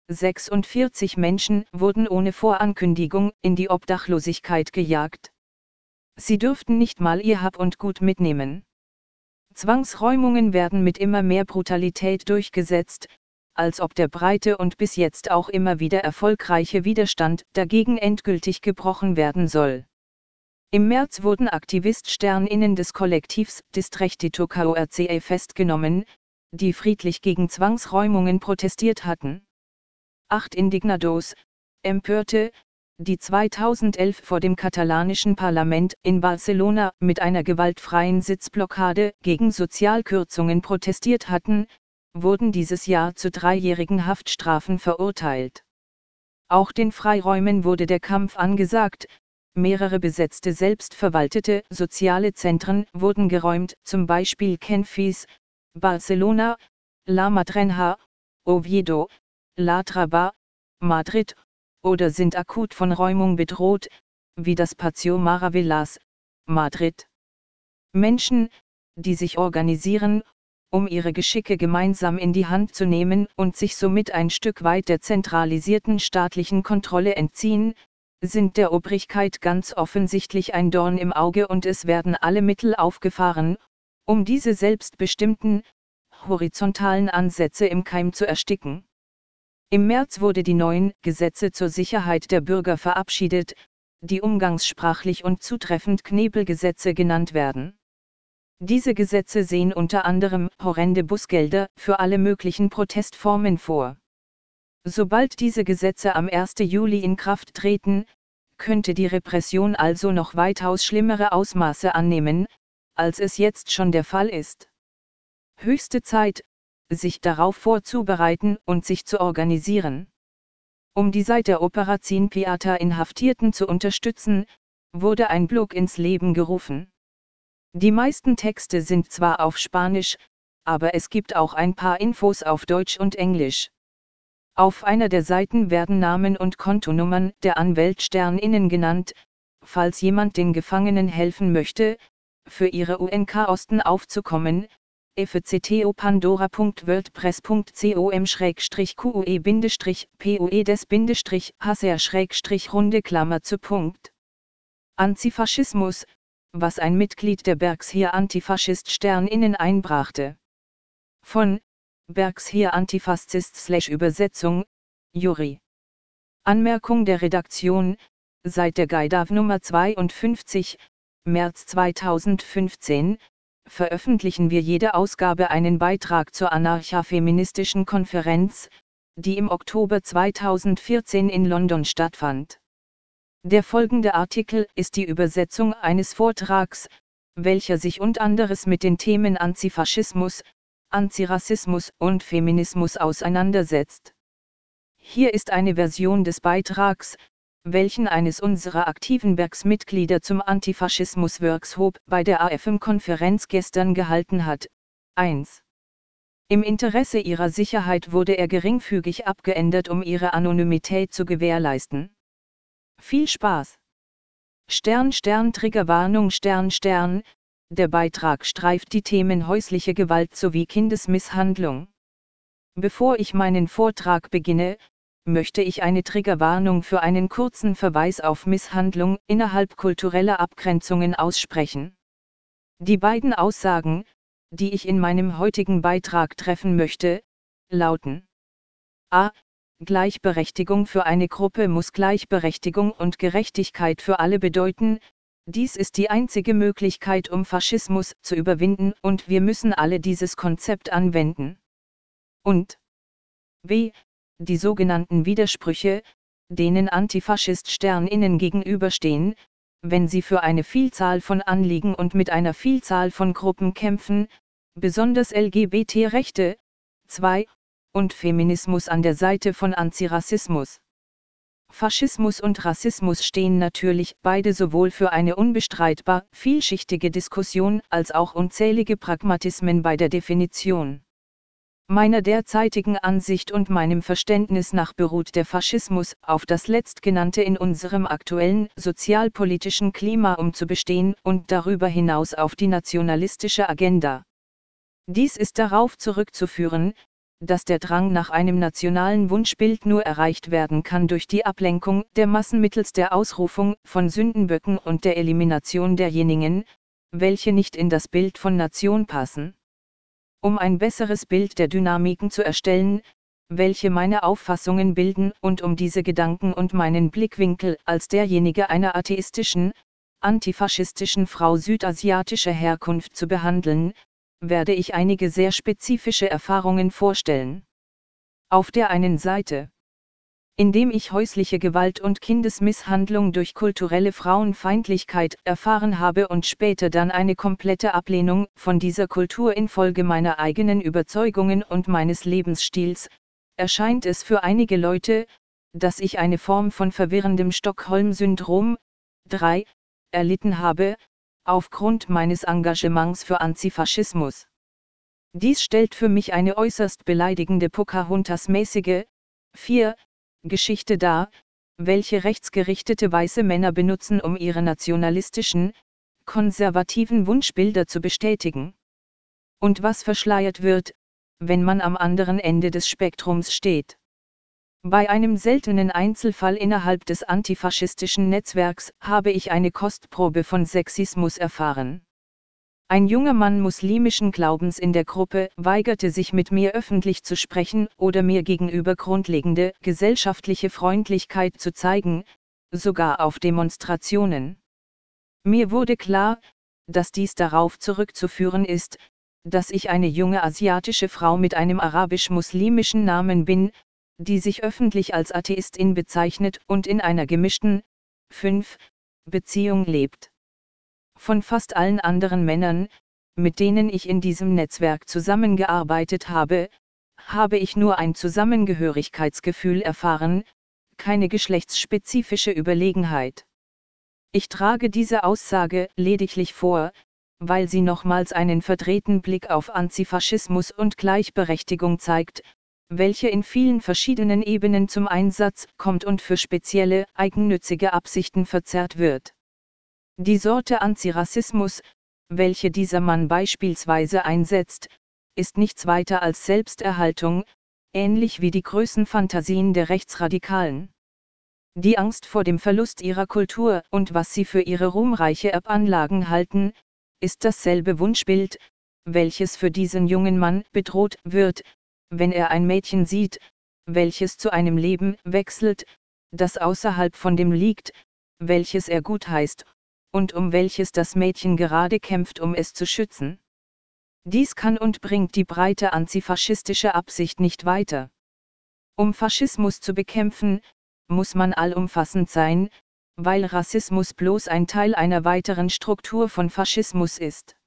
46 Menschen wurden ohne Vorankündigung in die Obdachlosigkeit gejagt. Sie dürften nicht mal ihr Hab und Gut mitnehmen. Zwangsräumungen werden mit immer mehr Brutalität durchgesetzt, als ob der breite und bis jetzt auch immer wieder erfolgreiche Widerstand dagegen endgültig gebrochen werden soll. Im März wurden AktivistInnen des Kollektivs Distrito KORCE festgenommen, die friedlich gegen Zwangsräumungen protestiert hatten. 8 Indignados, Empörte, die 2011 vor dem katalanischen Parlament in Barcelona mit einer gewaltfreien Sitzblockade gegen Sozialkürzungen protestiert hatten, wurden dieses Jahr zu 3-jährigen Haftstrafen verurteilt. Auch den Freiräumen wurde der Kampf angesagt, mehrere besetzte selbstverwaltete soziale Zentren wurden geräumt, zum Beispiel Kenfis, Barcelona, La Madrenha, Oviedo, La Traba, Madrid, oder sind akut von Räumung bedroht, wie das Paseo Maravillas, Madrid. Menschen, die sich organisieren, um ihre Geschicke gemeinsam in die Hand zu nehmen und sich somit ein Stück weit der zentralisierten staatlichen Kontrolle entziehen, sind der Obrigkeit ganz offensichtlich ein Dorn im Auge und es werden alle Mittel aufgefahren, um diese selbstbestimmten, horizontalen Ansätze im Keim zu ersticken. Im März wurde die neuen Gesetze zur Sicherheit der Bürger verabschiedet, die umgangssprachlich und zutreffend Knebelgesetze genannt werden. Diese Gesetze sehen unter anderem horrende Bußgelder für alle möglichen Protestformen vor. Sobald diese Gesetze am 1. Juli in Kraft treten, könnte die Repression also noch weitaus schlimmere Ausmaße annehmen, als es jetzt schon der Fall ist. Höchste Zeit, sich darauf vorzubereiten und sich zu organisieren. Um die seit der Operation Piata Inhaftierten zu unterstützen, wurde ein Blog ins Leben gerufen. Die meisten Texte sind zwar auf Spanisch, aber es gibt auch ein paar Infos auf Deutsch und Englisch. Auf einer der Seiten werden Namen und Kontonummern der AnwältInnen genannt, falls jemand den Gefangenen helfen möchte, für ihre UNK-Osten aufzukommen. fcto-pandora.wordpress.com/POE-des-Haser-Runde zu. Antifaschismus, was ein Mitglied der Bergsheer Antifaschist-Innen einbrachte. Von Bergsheer Antifascist/Übersetzung, Juri. Anmerkung der Redaktion, seit der Guidav Nummer 52, März 2015, veröffentlichen wir jede Ausgabe einen Beitrag zur anarcha-feministischen Konferenz, die im Oktober 2014 in London stattfand. Der folgende Artikel ist die Übersetzung eines Vortrags, welcher sich unter anderem mit den Themen Antifaschismus, Antirassismus und Feminismus auseinandersetzt. Hier ist eine Version des Beitrags, welchen eines unserer aktiven Werksmitglieder zum Antifaschismus-Workshop bei der AFM-Konferenz gestern gehalten hat. 1. Im Interesse ihrer Sicherheit wurde er geringfügig abgeändert, um ihre Anonymität zu gewährleisten. Viel Spaß! Triggerwarnung Der Beitrag streift die Themen häusliche Gewalt sowie Kindesmisshandlung. Bevor ich meinen Vortrag beginne, möchte ich eine Triggerwarnung für einen kurzen Verweis auf Misshandlung innerhalb kultureller Abgrenzungen aussprechen. Die beiden Aussagen, die ich in meinem heutigen Beitrag treffen möchte, lauten: a. Gleichberechtigung für eine Gruppe muss Gleichberechtigung und Gerechtigkeit für alle bedeuten, dies ist die einzige Möglichkeit, um Faschismus zu überwinden, und wir müssen alle dieses Konzept anwenden. Und b. Die sogenannten Widersprüche, denen AntifaschistInnen gegenüberstehen, wenn sie für eine Vielzahl von Anliegen und mit einer Vielzahl von Gruppen kämpfen, besonders LGBT-Rechte, 2, und Feminismus an der Seite von Antirassismus. Faschismus und Rassismus stehen natürlich beide sowohl für eine unbestreitbar vielschichtige Diskussion als auch unzählige Pragmatismen bei der Definition. Meiner derzeitigen Ansicht und meinem Verständnis nach beruht der Faschismus auf das Letztgenannte in unserem aktuellen sozialpolitischen Klima zu bestehen und darüber hinaus auf die nationalistische Agenda. Dies ist darauf zurückzuführen, dass der Drang nach einem nationalen Wunschbild nur erreicht werden kann durch die Ablenkung der Massen mittels der Ausrufung von Sündenböcken und der Elimination derjenigen, welche nicht in das Bild von Nation passen. Um ein besseres Bild der Dynamiken zu erstellen, welche meine Auffassungen bilden und um diese Gedanken und meinen Blickwinkel als derjenige einer atheistischen, antifaschistischen Frau südasiatischer Herkunft zu behandeln, werde ich einige sehr spezifische Erfahrungen vorstellen. Auf der einen Seite, indem ich häusliche Gewalt und Kindesmisshandlung durch kulturelle Frauenfeindlichkeit erfahren habe und später dann eine komplette Ablehnung von dieser Kultur infolge meiner eigenen Überzeugungen und meines Lebensstils, erscheint es für einige Leute, dass ich eine Form von verwirrendem Stockholm-Syndrom 3 erlitten habe, aufgrund meines Engagements für Antifaschismus. Dies stellt für mich eine äußerst beleidigende Pocahontas-mäßige 4 Geschichte dar, welche rechtsgerichtete weiße Männer benutzen, um ihre nationalistischen, konservativen Wunschbilder zu bestätigen. Und was verschleiert wird, wenn man am anderen Ende des Spektrums steht. Bei einem seltenen Einzelfall innerhalb des antifaschistischen Netzwerks habe ich eine Kostprobe von Sexismus erfahren. Ein junger Mann muslimischen Glaubens in der Gruppe weigerte sich mit mir öffentlich zu sprechen oder mir gegenüber grundlegende gesellschaftliche Freundlichkeit zu zeigen, sogar auf Demonstrationen. Mir wurde klar, dass dies darauf zurückzuführen ist, dass ich eine junge asiatische Frau mit einem arabisch-muslimischen Namen bin, die sich öffentlich als Atheistin bezeichnet und in einer gemischten 5 Beziehung lebt. Von fast allen anderen Männern, mit denen ich in diesem Netzwerk zusammengearbeitet habe, habe ich nur ein Zusammengehörigkeitsgefühl erfahren, keine geschlechtsspezifische Überlegenheit. Ich trage diese Aussage lediglich vor, weil sie nochmals einen verdrehten Blick auf Antifaschismus und Gleichberechtigung zeigt, welche in vielen verschiedenen Ebenen zum Einsatz kommt und für spezielle, eigennützige Absichten verzerrt wird. Die Sorte Antirassismus, welche dieser Mann beispielsweise einsetzt, ist nichts weiter als Selbsterhaltung, ähnlich wie die Größenfantasien der Rechtsradikalen. Die Angst vor dem Verlust ihrer Kultur und was sie für ihre ruhmreiche Erbanlagen halten, ist dasselbe Wunschbild, welches für diesen jungen Mann bedroht wird, wenn er ein Mädchen sieht, welches zu einem Leben wechselt, das außerhalb von dem liegt, welches er gutheißt, und um welches das Mädchen gerade kämpft, um es zu schützen. Dies kann und bringt die breite antifaschistische Absicht nicht weiter. Um Faschismus zu bekämpfen, muss man allumfassend sein, weil Rassismus bloß ein Teil einer weiteren Struktur von Faschismus ist.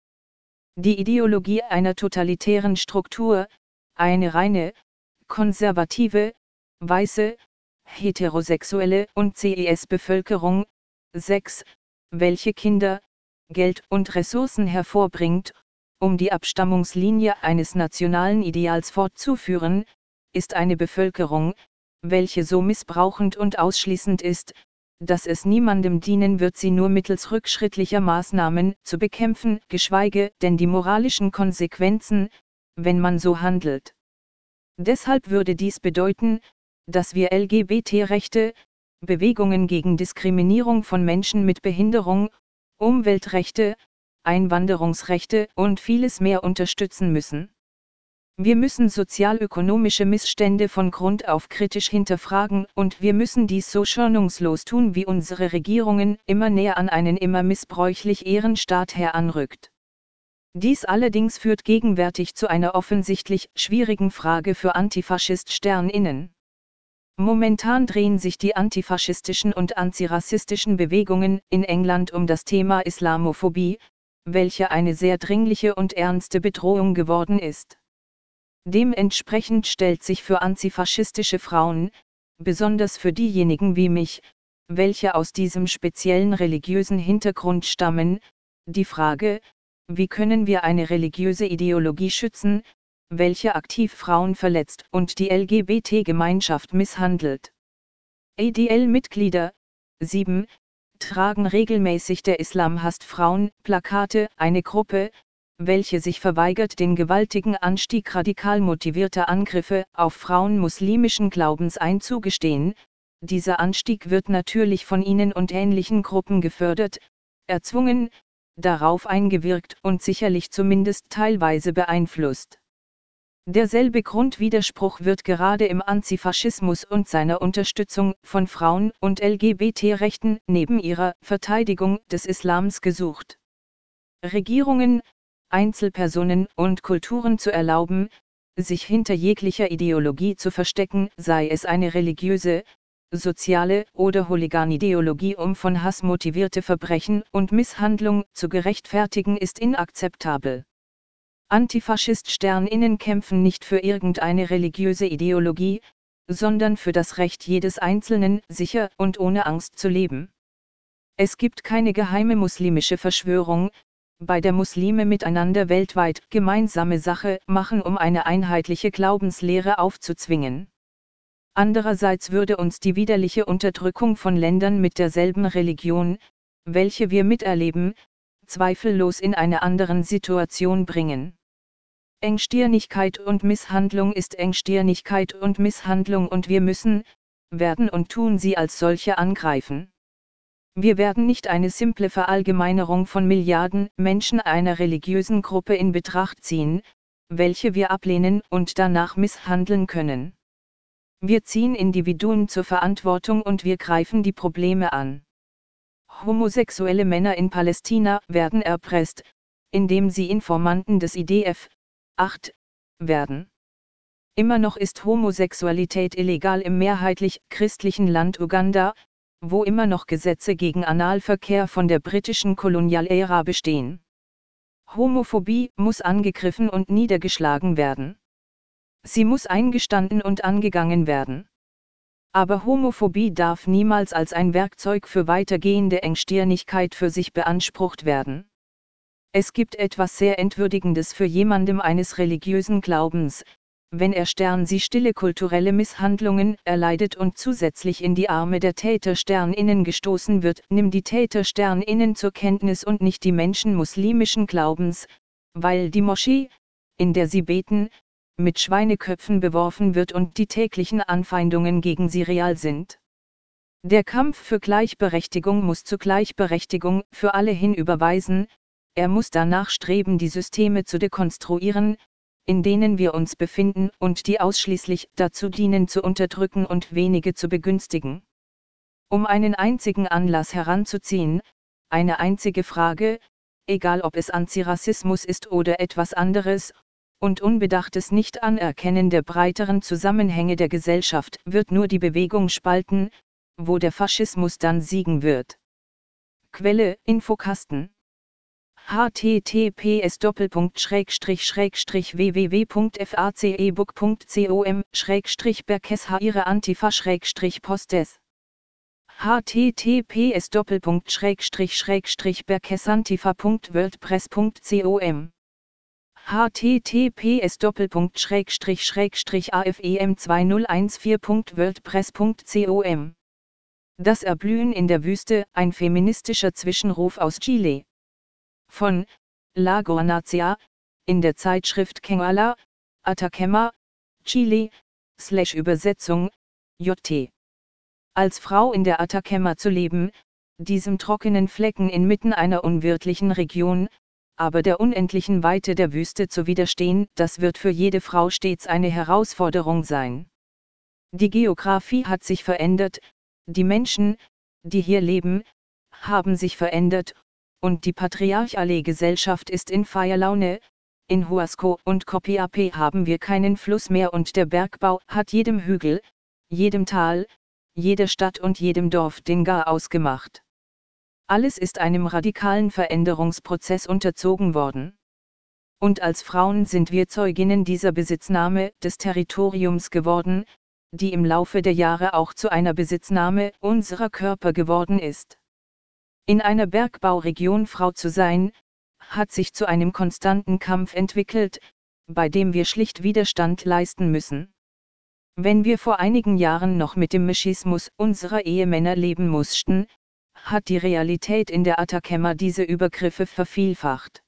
Die Ideologie einer totalitären Struktur, eine reine, konservative, weiße, heterosexuelle und CIS-Bevölkerung, 6, welche Kinder, Geld und Ressourcen hervorbringt, um die Abstammungslinie eines nationalen Ideals fortzuführen, ist eine Bevölkerung, welche so missbrauchend und ausschließend ist, dass es niemandem dienen wird, sie nur mittels rückschrittlicher Maßnahmen zu bekämpfen, geschweige denn die moralischen Konsequenzen, wenn man so handelt. Deshalb würde dies bedeuten, dass wir LGBT-Rechte, Bewegungen gegen Diskriminierung von Menschen mit Behinderung, Umweltrechte, Einwanderungsrechte und vieles mehr unterstützen müssen. Wir müssen sozialökonomische Missstände von Grund auf kritisch hinterfragen und wir müssen dies so schonungslos tun, wie unsere Regierungen immer näher an einen immer missbräuchlich Ehrenstaat heranrückt. Dies allerdings führt gegenwärtig zu einer offensichtlich schwierigen Frage für Antifaschist-SternInnen. Momentan drehen sich die antifaschistischen und antirassistischen Bewegungen in England um das Thema Islamophobie, welche eine sehr dringliche und ernste Bedrohung geworden ist. Dementsprechend stellt sich für antifaschistische Frauen, besonders für diejenigen wie mich, welche aus diesem speziellen religiösen Hintergrund stammen, die Frage, wie können wir eine religiöse Ideologie schützen, welche aktiv Frauen verletzt und die LGBT-Gemeinschaft misshandelt. ADL-Mitglieder, 7, tragen regelmäßig der Islam hasst Frauen Plakate, eine Gruppe, welche sich verweigert, den gewaltigen Anstieg radikal motivierter Angriffe auf Frauen muslimischen Glaubens einzugestehen. Dieser Anstieg wird natürlich von ihnen und ähnlichen Gruppen gefördert, erzwungen, darauf eingewirkt und sicherlich zumindest teilweise beeinflusst. Derselbe Grundwiderspruch wird gerade im Antifaschismus und seiner Unterstützung von Frauen- und LGBT-Rechten neben ihrer Verteidigung des Islams gesucht. Regierungen, Einzelpersonen und Kulturen zu erlauben, sich hinter jeglicher Ideologie zu verstecken, sei es eine religiöse, soziale oder Hooligan-Ideologie, um von Hass motivierte Verbrechen und Misshandlung zu gerechtfertigen, ist inakzeptabel. AntifaschistInnen kämpfen nicht für irgendeine religiöse Ideologie, sondern für das Recht jedes Einzelnen, sicher und ohne Angst zu leben. Es gibt keine geheime muslimische Verschwörung, bei der Muslime miteinander weltweit gemeinsame Sache machen, um eine einheitliche Glaubenslehre aufzuzwingen. Andererseits würde uns die widerliche Unterdrückung von Ländern mit derselben Religion, welche wir miterleben, zweifellos in eine andere Situation bringen. Engstirnigkeit und Misshandlung ist Engstirnigkeit und Misshandlung und wir müssen, werden und tun sie als solche angreifen. Wir werden nicht eine simple Verallgemeinerung von Milliarden Menschen einer religiösen Gruppe in Betracht ziehen, welche wir ablehnen und danach misshandeln können. Wir ziehen Individuen zur Verantwortung und wir greifen die Probleme an. Homosexuelle Männer in Palästina werden erpresst, indem sie Informanten des IDF, 8, werden. Immer noch ist Homosexualität illegal im mehrheitlich christlichen Land Uganda, wo immer noch Gesetze gegen Analverkehr von der britischen Kolonialära bestehen. Homophobie muss angegriffen und niedergeschlagen werden. Sie muss eingestanden und angegangen werden. Aber Homophobie darf niemals als ein Werkzeug für weitergehende Engstirnigkeit für sich beansprucht werden. Es gibt etwas sehr Entwürdigendes für jemandem eines religiösen Glaubens, wenn er sie stille kulturelle Misshandlungen erleidet und zusätzlich in die Arme der Täter-innen gestoßen wird. Nimm die Täter-innen zur Kenntnis und nicht die Menschen muslimischen Glaubens, weil die Moschee, in der sie beten, mit Schweineköpfen beworfen wird und die täglichen Anfeindungen gegen sie real sind. Der Kampf für Gleichberechtigung muss zu Gleichberechtigung für alle hin überweisen. Er muss danach streben, die Systeme zu dekonstruieren, in denen wir uns befinden und die ausschließlich dazu dienen, zu unterdrücken und wenige zu begünstigen. Um einen einzigen Anlass heranzuziehen, eine einzige Frage, egal ob es Antirassismus ist oder etwas anderes, und unbedachtes Nicht-Anerkennen der breiteren Zusammenhänge der Gesellschaft wird nur die Bewegung spalten, wo der Faschismus dann siegen wird. Quelle: Infokasten. https://www.facebook.com/berkes ihre Antifa/Postes https://berkesantifa.wordpress.com https://afem2014.wordpress.com Das Erblühen in der Wüste, ein feministischer Zwischenruf aus Chile. Von La Guarnacia, in der Zeitschrift Quenguela, Atacama, Chile, /Übersetzung, J.T. Als Frau in der Atacama zu leben, diesem trockenen Flecken inmitten einer unwirtlichen Region, aber der unendlichen Weite der Wüste zu widerstehen, das wird für jede Frau stets eine Herausforderung sein. Die Geografie hat sich verändert, die Menschen, die hier leben, haben sich verändert, und die patriarchale Gesellschaft ist in Feierlaune. In Huasco und Copiapé haben wir keinen Fluss mehr und der Bergbau hat jedem Hügel, jedem Tal, jeder Stadt und jedem Dorf den Garaus gemacht. Alles ist einem radikalen Veränderungsprozess unterzogen worden. Und als Frauen sind wir Zeuginnen dieser Besitznahme des Territoriums geworden, die im Laufe der Jahre auch zu einer Besitznahme unserer Körper geworden ist. In einer Bergbauregion Frau zu sein, hat sich zu einem konstanten Kampf entwickelt, bei dem wir schlicht Widerstand leisten müssen. Wenn wir vor einigen Jahren noch mit dem Machismus unserer Ehemänner leben mussten, hat die Realität in der Atacama diese Übergriffe vervielfacht.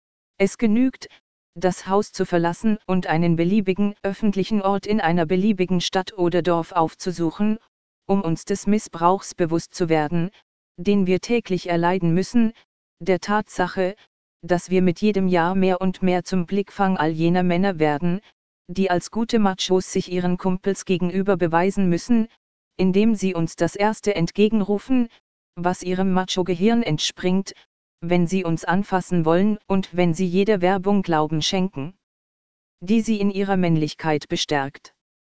Es genügt, das Haus zu verlassen und einen beliebigen öffentlichen Ort in einer beliebigen Stadt oder Dorf aufzusuchen, um uns des Missbrauchs bewusst zu werden, den wir täglich erleiden müssen, der Tatsache, dass wir mit jedem Jahr mehr und mehr zum Blickfang all jener Männer werden, die als gute Machos sich ihren Kumpels gegenüber beweisen müssen, indem sie uns das Erste entgegenrufen, was ihrem Macho-Gehirn entspringt, wenn sie uns anfassen wollen und wenn sie jeder Werbung Glauben schenken, die sie in ihrer Männlichkeit bestärkt.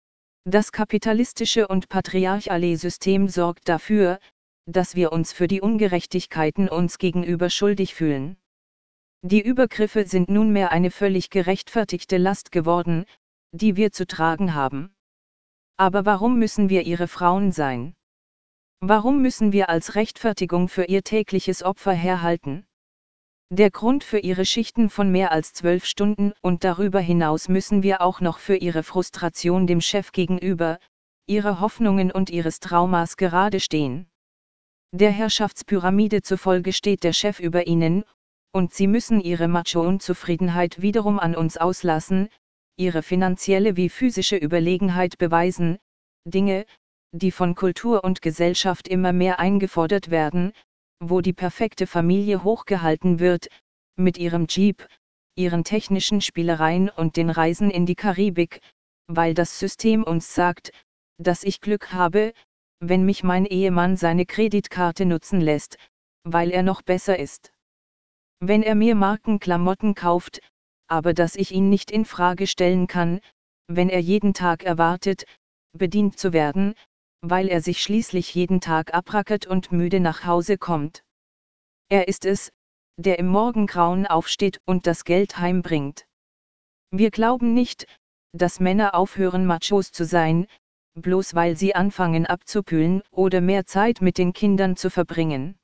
Das kapitalistische und patriarchale System sorgt dafür, dass wir uns für die Ungerechtigkeiten uns gegenüber schuldig fühlen. Die Übergriffe sind nunmehr eine völlig gerechtfertigte Last geworden, die wir zu tragen haben. Aber warum müssen wir ihre Frauen sein? Warum müssen wir als Rechtfertigung für ihr tägliches Opfer herhalten? Der Grund für ihre Schichten von mehr als 12 Stunden und darüber hinaus müssen wir auch noch für ihre Frustration dem Chef gegenüber, ihre Hoffnungen und ihres Traumas gerade stehen. Der Herrschaftspyramide zufolge steht der Chef über ihnen, und sie müssen ihre Macho-Unzufriedenheit wiederum an uns auslassen, ihre finanzielle wie physische Überlegenheit beweisen, Dinge, die von Kultur und Gesellschaft immer mehr eingefordert werden, wo die perfekte Familie hochgehalten wird, mit ihrem Jeep, ihren technischen Spielereien und den Reisen in die Karibik, weil das System uns sagt, dass ich Glück habe, wenn mich mein Ehemann seine Kreditkarte nutzen lässt, weil er noch besser ist. Wenn er mir Markenklamotten kauft, aber dass ich ihn nicht in Frage stellen kann, wenn er jeden Tag erwartet, bedient zu werden, weil er sich schließlich jeden Tag abrackert und müde nach Hause kommt. Er ist es, der im Morgengrauen aufsteht und das Geld heimbringt. Wir glauben nicht, dass Männer aufhören Machos zu sein, bloß weil sie anfangen abzukühlen oder mehr Zeit mit den Kindern zu verbringen.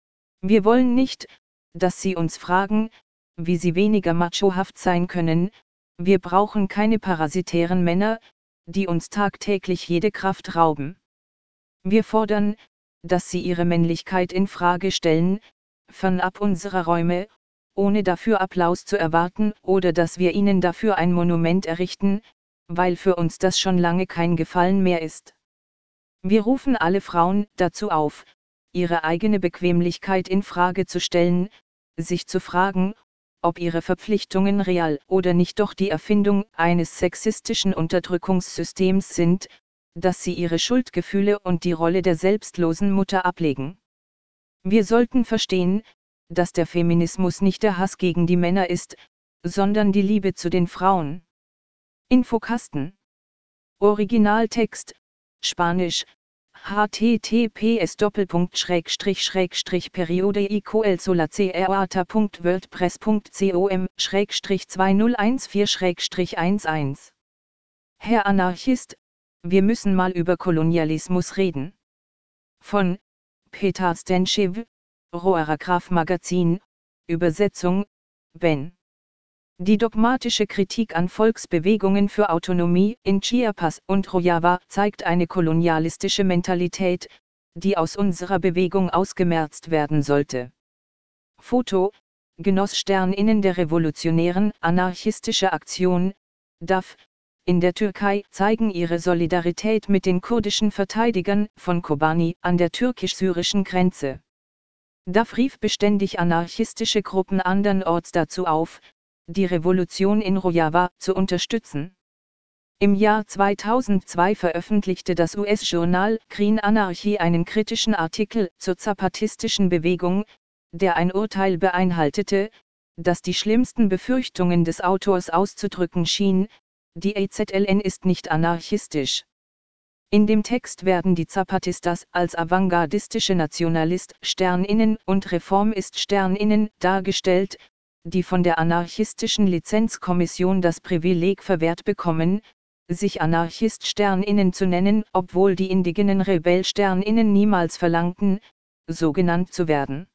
Wir wollen nicht, dass sie uns fragen, wie sie weniger machohaft sein können, wir brauchen keine parasitären Männer, die uns tagtäglich jede Kraft rauben. Wir fordern, dass sie ihre Männlichkeit in Frage stellen, fernab unserer Räume, ohne dafür Applaus zu erwarten oder dass wir ihnen dafür ein Monument errichten, weil für uns das schon lange kein Gefallen mehr ist. Wir rufen alle Frauen dazu auf, ihre eigene Bequemlichkeit in Frage zu stellen, sich zu fragen, ob ihre Verpflichtungen real oder nicht doch die Erfindung eines sexistischen Unterdrückungssystems sind, dass sie ihre Schuldgefühle und die Rolle der selbstlosen Mutter ablegen. Wir sollten verstehen, dass der Feminismus nicht der Hass gegen die Männer ist, sondern die Liebe zu den Frauen. Infokasten. Originaltext, Spanisch, https://periode-solacea-wordpress.com/2014-11. Herr Anarchist, wir müssen mal über Kolonialismus reden. Von Petar Stenschew, Rohrer Graf Magazin, Übersetzung, Ben. Die dogmatische Kritik an Volksbewegungen für Autonomie in Chiapas und Rojava zeigt eine kolonialistische Mentalität, die aus unserer Bewegung ausgemerzt werden sollte. Foto: Genoss Sterninnen der Revolutionären Anarchistische Aktion, DAF, in der Türkei zeigen ihre Solidarität mit den kurdischen Verteidigern von Kobani an der türkisch-syrischen Grenze. DAF rief beständig anarchistische Gruppen andernorts dazu auf, die Revolution in Rojava zu unterstützen. Im Jahr 2002 veröffentlichte das US-Journal Green Anarchy einen kritischen Artikel zur zapatistischen Bewegung, der ein Urteil beinhaltete, das die schlimmsten Befürchtungen des Autors auszudrücken schien: die EZLN ist nicht anarchistisch. In dem Text werden die Zapatistas als avantgardistische Nationalist-Sterninnen und Reformist-Sterninnen dargestellt, die von der anarchistischen Lizenzkommission das Privileg verwehrt bekommen, sich Anarchist-SternInnen zu nennen, obwohl die indigenen Rebell-SternInnen niemals verlangten, so genannt zu werden.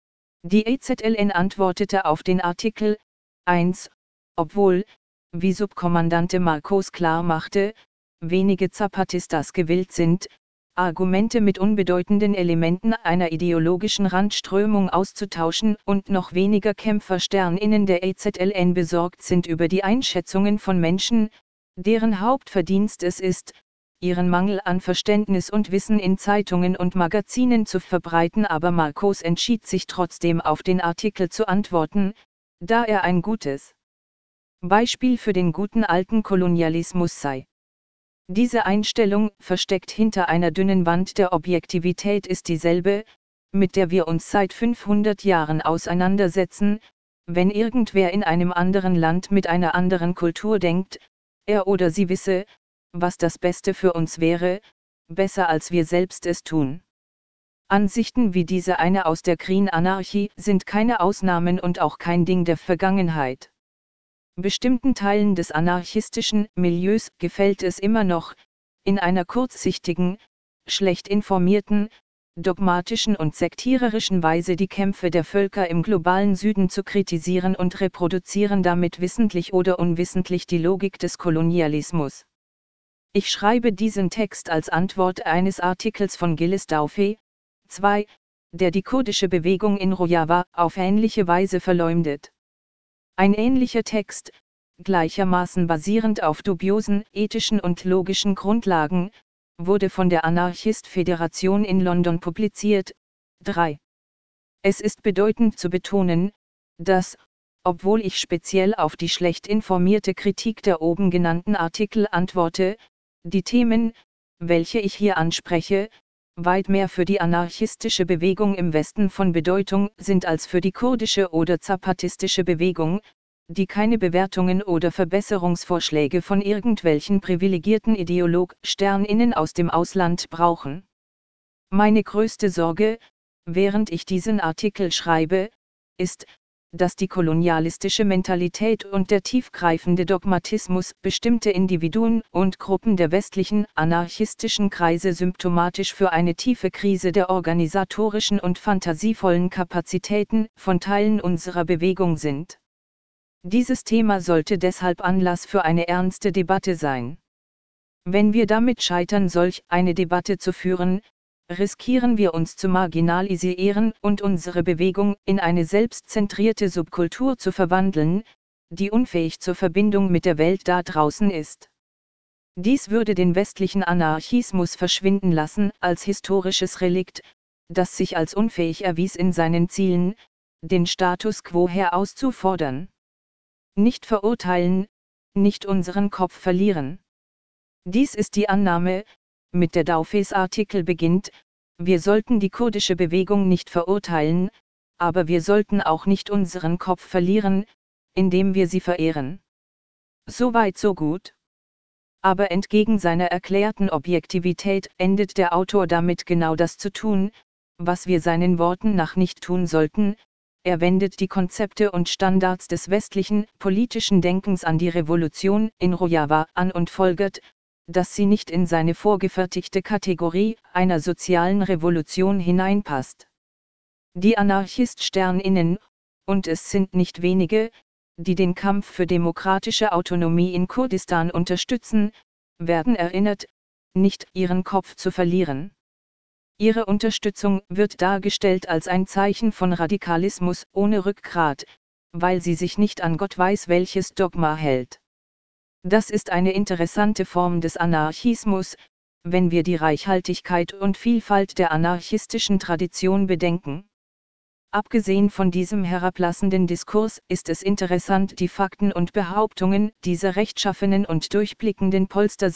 Die EZLN antwortete auf den Artikel 1, obwohl, wie Subkommandante Marcos klar machte, wenige Zapatistas gewillt sind, Argumente mit unbedeutenden Elementen einer ideologischen Randströmung auszutauschen und noch weniger Kämpfer-SternInnen der EZLN besorgt sind über die Einschätzungen von Menschen, deren Hauptverdienst es ist, ihren Mangel an Verständnis und Wissen in Zeitungen und Magazinen zu verbreiten. Aber Marcos entschied sich trotzdem auf den Artikel zu antworten, da er ein gutes Beispiel für den guten alten Kolonialismus sei. Diese Einstellung, versteckt hinter einer dünnen Wand der Objektivität, ist dieselbe, mit der wir uns seit 500 Jahren auseinandersetzen, wenn irgendwer in einem anderen Land mit einer anderen Kultur denkt, er oder sie wisse, was das Beste für uns wäre, besser als wir selbst es tun. Ansichten wie diese eine aus der Green Anarchy sind keine Ausnahmen und auch kein Ding der Vergangenheit. Bestimmten Teilen des anarchistischen Milieus gefällt es immer noch, in einer kurzsichtigen, schlecht informierten, dogmatischen und sektiererischen Weise die Kämpfe der Völker im globalen Süden zu kritisieren und reproduzieren damit wissentlich oder unwissentlich die Logik des Kolonialismus. Ich schreibe diesen Text als Antwort eines Artikels von Gilles Dauffe, 2, der die kurdische Bewegung in Rojava auf ähnliche Weise verleumdet. Ein ähnlicher Text, gleichermaßen basierend auf dubiosen ethischen und logischen Grundlagen, wurde von der Anarchist-Föderation in London publiziert. 3. Es ist bedeutend zu betonen, dass, obwohl ich speziell auf die schlecht informierte Kritik der oben genannten Artikel antworte, die Themen, welche ich hier anspreche, weit mehr für die anarchistische Bewegung im Westen von Bedeutung sind als für die kurdische oder zapatistische Bewegung, die keine Bewertungen oder Verbesserungsvorschläge von irgendwelchen privilegierten SternInnen aus dem Ausland brauchen. Meine größte Sorge, während ich diesen Artikel schreibe, ist, dass die kolonialistische Mentalität und der tiefgreifende Dogmatismus bestimmte Individuen und Gruppen der westlichen anarchistischen Kreise symptomatisch für eine tiefe Krise der organisatorischen und fantasievollen Kapazitäten von Teilen unserer Bewegung sind. Dieses Thema sollte deshalb Anlass für eine ernste Debatte sein. Wenn wir damit scheitern, solch eine Debatte zu führen, riskieren wir uns zu marginalisieren und unsere Bewegung in eine selbstzentrierte Subkultur zu verwandeln, die unfähig zur Verbindung mit der Welt da draußen ist. Dies würde den westlichen Anarchismus verschwinden lassen als historisches Relikt, das sich als unfähig erwies in seinen Zielen, den Status quo herauszufordern. Nicht verurteilen, nicht unseren Kopf verlieren. Dies ist die Annahme, mit der Daufes Artikel beginnt, wir sollten die kurdische Bewegung nicht verurteilen, aber wir sollten auch nicht unseren Kopf verlieren, indem wir sie verehren. So weit so gut. Aber entgegen seiner erklärten Objektivität endet der Autor damit genau das zu tun, was wir seinen Worten nach nicht tun sollten. Er wendet die Konzepte und Standards des westlichen politischen Denkens an die Revolution in Rojava an und folgert, dass sie nicht in seine vorgefertigte Kategorie einer sozialen Revolution hineinpasst. Die Anarchist-SternInnen, und es sind nicht wenige, die den Kampf für demokratische Autonomie in Kurdistan unterstützen, werden erinnert, nicht ihren Kopf zu verlieren. Ihre Unterstützung wird dargestellt als ein Zeichen von Radikalismus ohne Rückgrat, weil sie sich nicht an Gott weiß welches Dogma hält. Das ist eine interessante Form des Anarchismus, wenn wir die Reichhaltigkeit und Vielfalt der anarchistischen Tradition bedenken. Abgesehen von diesem herablassenden Diskurs ist es interessant, die Fakten und Behauptungen dieser rechtschaffenen und durchblickenden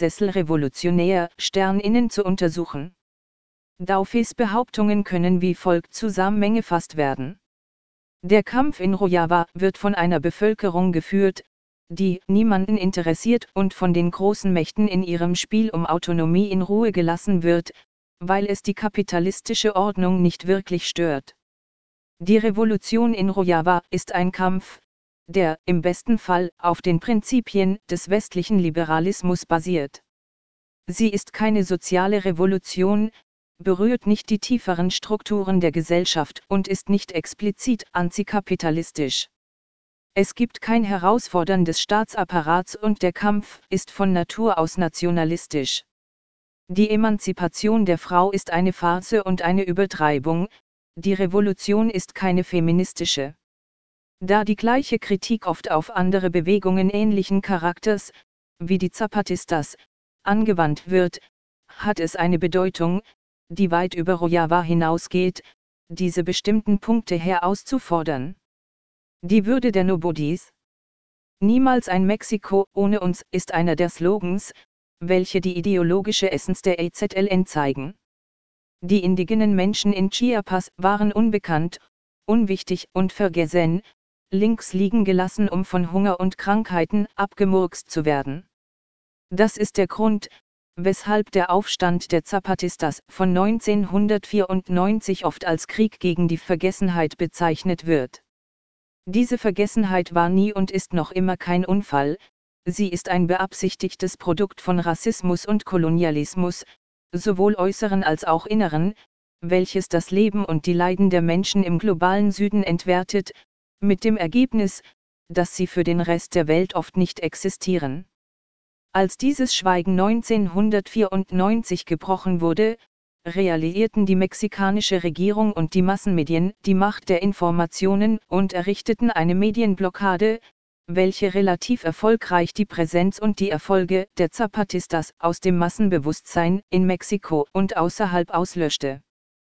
Polstersessel-Revolutionär-SternInnen zu untersuchen. Daufes Behauptungen können wie folgt zusammengefasst werden. Der Kampf in Rojava wird von einer Bevölkerung geführt, die niemanden interessiert und von den großen Mächten in ihrem Spiel um Autonomie in Ruhe gelassen wird, weil es die kapitalistische Ordnung nicht wirklich stört. Die Revolution in Rojava ist ein Kampf, der, im besten Fall, auf den Prinzipien des westlichen Liberalismus basiert. Sie ist keine soziale Revolution, berührt nicht die tieferen Strukturen der Gesellschaft und ist nicht explizit antikapitalistisch. Es gibt kein Herausfordern des Staatsapparats und der Kampf ist von Natur aus nationalistisch. Die Emanzipation der Frau ist eine Farce und eine Übertreibung, die Revolution ist keine feministische. Da die gleiche Kritik oft auf andere Bewegungen ähnlichen Charakters, wie die Zapatistas, angewandt wird, hat es eine Bedeutung, die weit über Rojava hinausgeht, diese bestimmten Punkte herauszufordern. Die Würde der Nobodies. Niemals ein Mexiko ohne uns ist einer der Slogans, welche die ideologische Essenz der EZLN zeigen. Die indigenen Menschen in Chiapas waren unbekannt, unwichtig und vergessen, links liegen gelassen, um von Hunger und Krankheiten abgemurkst zu werden. Das ist der Grund, weshalb der Aufstand der Zapatistas von 1994 oft als Krieg gegen die Vergessenheit bezeichnet wird. Diese Vergessenheit war nie und ist noch immer kein Unfall, sie ist ein beabsichtigtes Produkt von Rassismus und Kolonialismus, sowohl äußeren als auch inneren, welches das Leben und die Leiden der Menschen im globalen Süden entwertet, mit dem Ergebnis, dass sie für den Rest der Welt oft nicht existieren. Als dieses Schweigen 1994 gebrochen wurde, realisierten die mexikanische Regierung und die Massenmedien die Macht der Informationen und errichteten eine Medienblockade, welche relativ erfolgreich die Präsenz und die Erfolge der Zapatistas aus dem Massenbewusstsein in Mexiko und außerhalb auslöschte.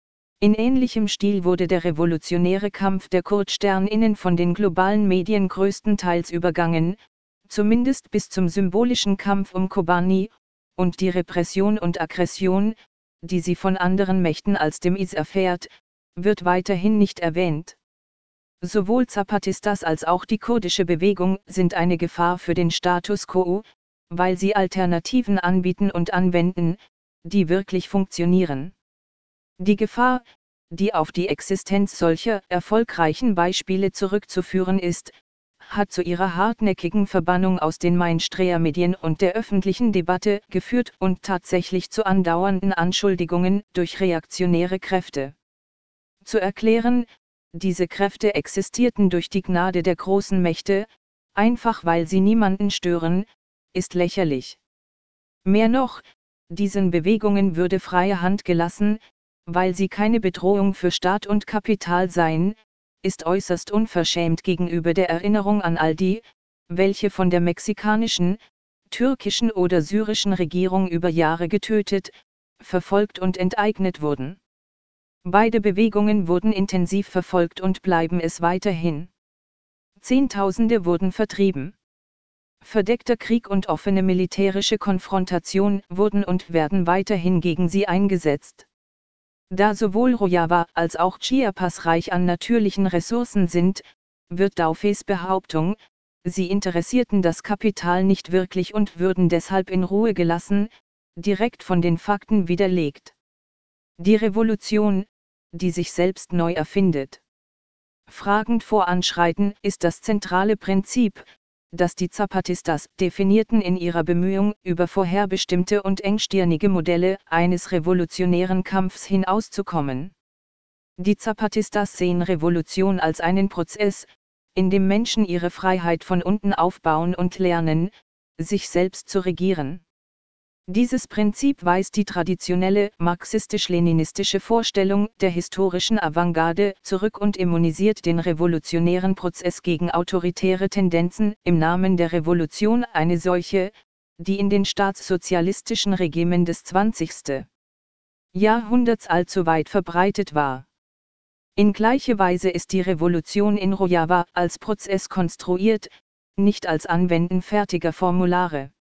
In ähnlichem Stil wurde der revolutionäre Kampf der Kurzsterninnen von den globalen Medien größtenteils übergangen, zumindest bis zum symbolischen Kampf um Kobani, und die Repression und Aggression, die sie von anderen Mächten als dem IS erfährt, wird weiterhin nicht erwähnt. Sowohl Zapatistas als auch die kurdische Bewegung sind eine Gefahr für den Status quo, weil sie Alternativen anbieten und anwenden, die wirklich funktionieren. Die Gefahr, die auf die Existenz solcher erfolgreichen Beispiele zurückzuführen ist, hat zu ihrer hartnäckigen Verbannung aus den Mainstream-Medien und der öffentlichen Debatte geführt und tatsächlich zu andauernden Anschuldigungen durch reaktionäre Kräfte. Zu erklären, diese Kräfte existierten durch die Gnade der großen Mächte, einfach weil sie niemanden stören, ist lächerlich. Mehr noch, diesen Bewegungen würde freie Hand gelassen, weil sie keine Bedrohung für Staat und Kapital seien, ist äußerst unverschämt gegenüber der Erinnerung an all die, welche von der mexikanischen, türkischen oder syrischen Regierung über Jahre getötet, verfolgt und enteignet wurden. Beide Bewegungen wurden intensiv verfolgt und bleiben es weiterhin. Zehntausende wurden vertrieben. Verdeckter Krieg und offene militärische Konfrontation wurden und werden weiterhin gegen sie eingesetzt. Da sowohl Rojava als auch Chiapas reich an natürlichen Ressourcen sind, wird Daufes Behauptung, sie interessierten das Kapital nicht wirklich und würden deshalb in Ruhe gelassen, direkt von den Fakten widerlegt. Die Revolution, die sich selbst neu erfindet. Fragend voranschreiten ist das zentrale Prinzip, das die Zapatistas definierten in ihrer Bemühung, über vorherbestimmte und engstirnige Modelle eines revolutionären Kampfs hinauszukommen. Die Zapatistas sehen Revolution als einen Prozess, in dem Menschen ihre Freiheit von unten aufbauen und lernen, sich selbst zu regieren. Dieses Prinzip weist die traditionelle marxistisch-leninistische Vorstellung der historischen Avantgarde zurück und immunisiert den revolutionären Prozess gegen autoritäre Tendenzen im Namen der Revolution, eine Seuche, die in den staatssozialistischen Regimen des 20. Jahrhunderts allzu weit verbreitet war. In gleicher Weise ist die Revolution in Rojava als Prozess konstruiert, nicht als Anwenden fertiger Formulare.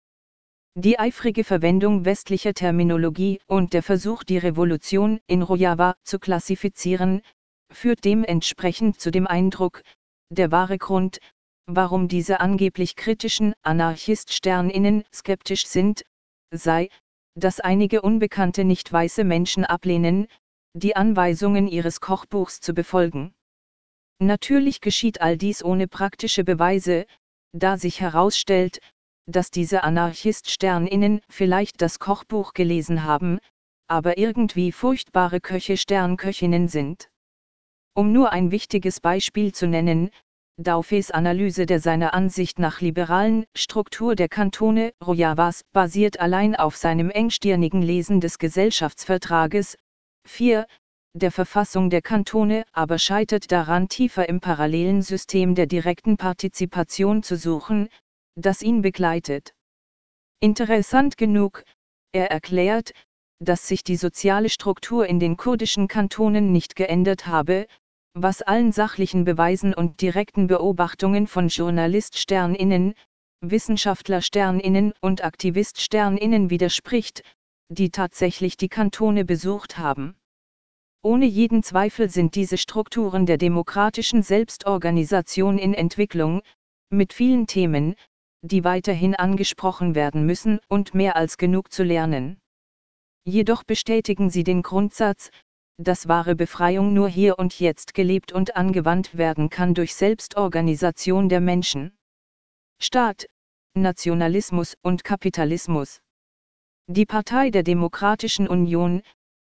Die eifrige Verwendung westlicher Terminologie und der Versuch, die Revolution in Rojava zu klassifizieren, führt dementsprechend zu dem Eindruck, der wahre Grund, warum diese angeblich kritischen Anarchist-SternInnen skeptisch sind, sei, dass einige unbekannte nicht weiße Menschen ablehnen, die Anweisungen ihres Kochbuchs zu befolgen. Natürlich geschieht all dies ohne praktische Beweise, da sich herausstellt, dass diese Anarchist-SternInnen vielleicht das Kochbuch gelesen haben, aber irgendwie furchtbare Köche-Sternköchinnen sind. Um nur ein wichtiges Beispiel zu nennen, Daufes Analyse der seiner Ansicht nach liberalen Struktur der Kantone Rojavas basiert allein auf seinem engstirnigen Lesen des Gesellschaftsvertrages 4 der Verfassung der Kantone, aber scheitert daran, tiefer im parallelen System der direkten Partizipation zu suchen, das ihn begleitet. Interessant genug, er erklärt, dass sich die soziale Struktur in den kurdischen Kantonen nicht geändert habe, was allen sachlichen Beweisen und direkten Beobachtungen von Journalist-SternInnen, Wissenschaftler-SternInnen und Aktivist-SternInnen widerspricht, die tatsächlich die Kantone besucht haben. Ohne jeden Zweifel sind diese Strukturen der demokratischen Selbstorganisation in Entwicklung, mit vielen Themen, die weiterhin angesprochen werden müssen und mehr als genug zu lernen. Jedoch bestätigen sie den Grundsatz, dass wahre Befreiung nur hier und jetzt gelebt und angewandt werden kann durch Selbstorganisation der Menschen. Staat, Nationalismus und Kapitalismus. Die Partei der Demokratischen Union,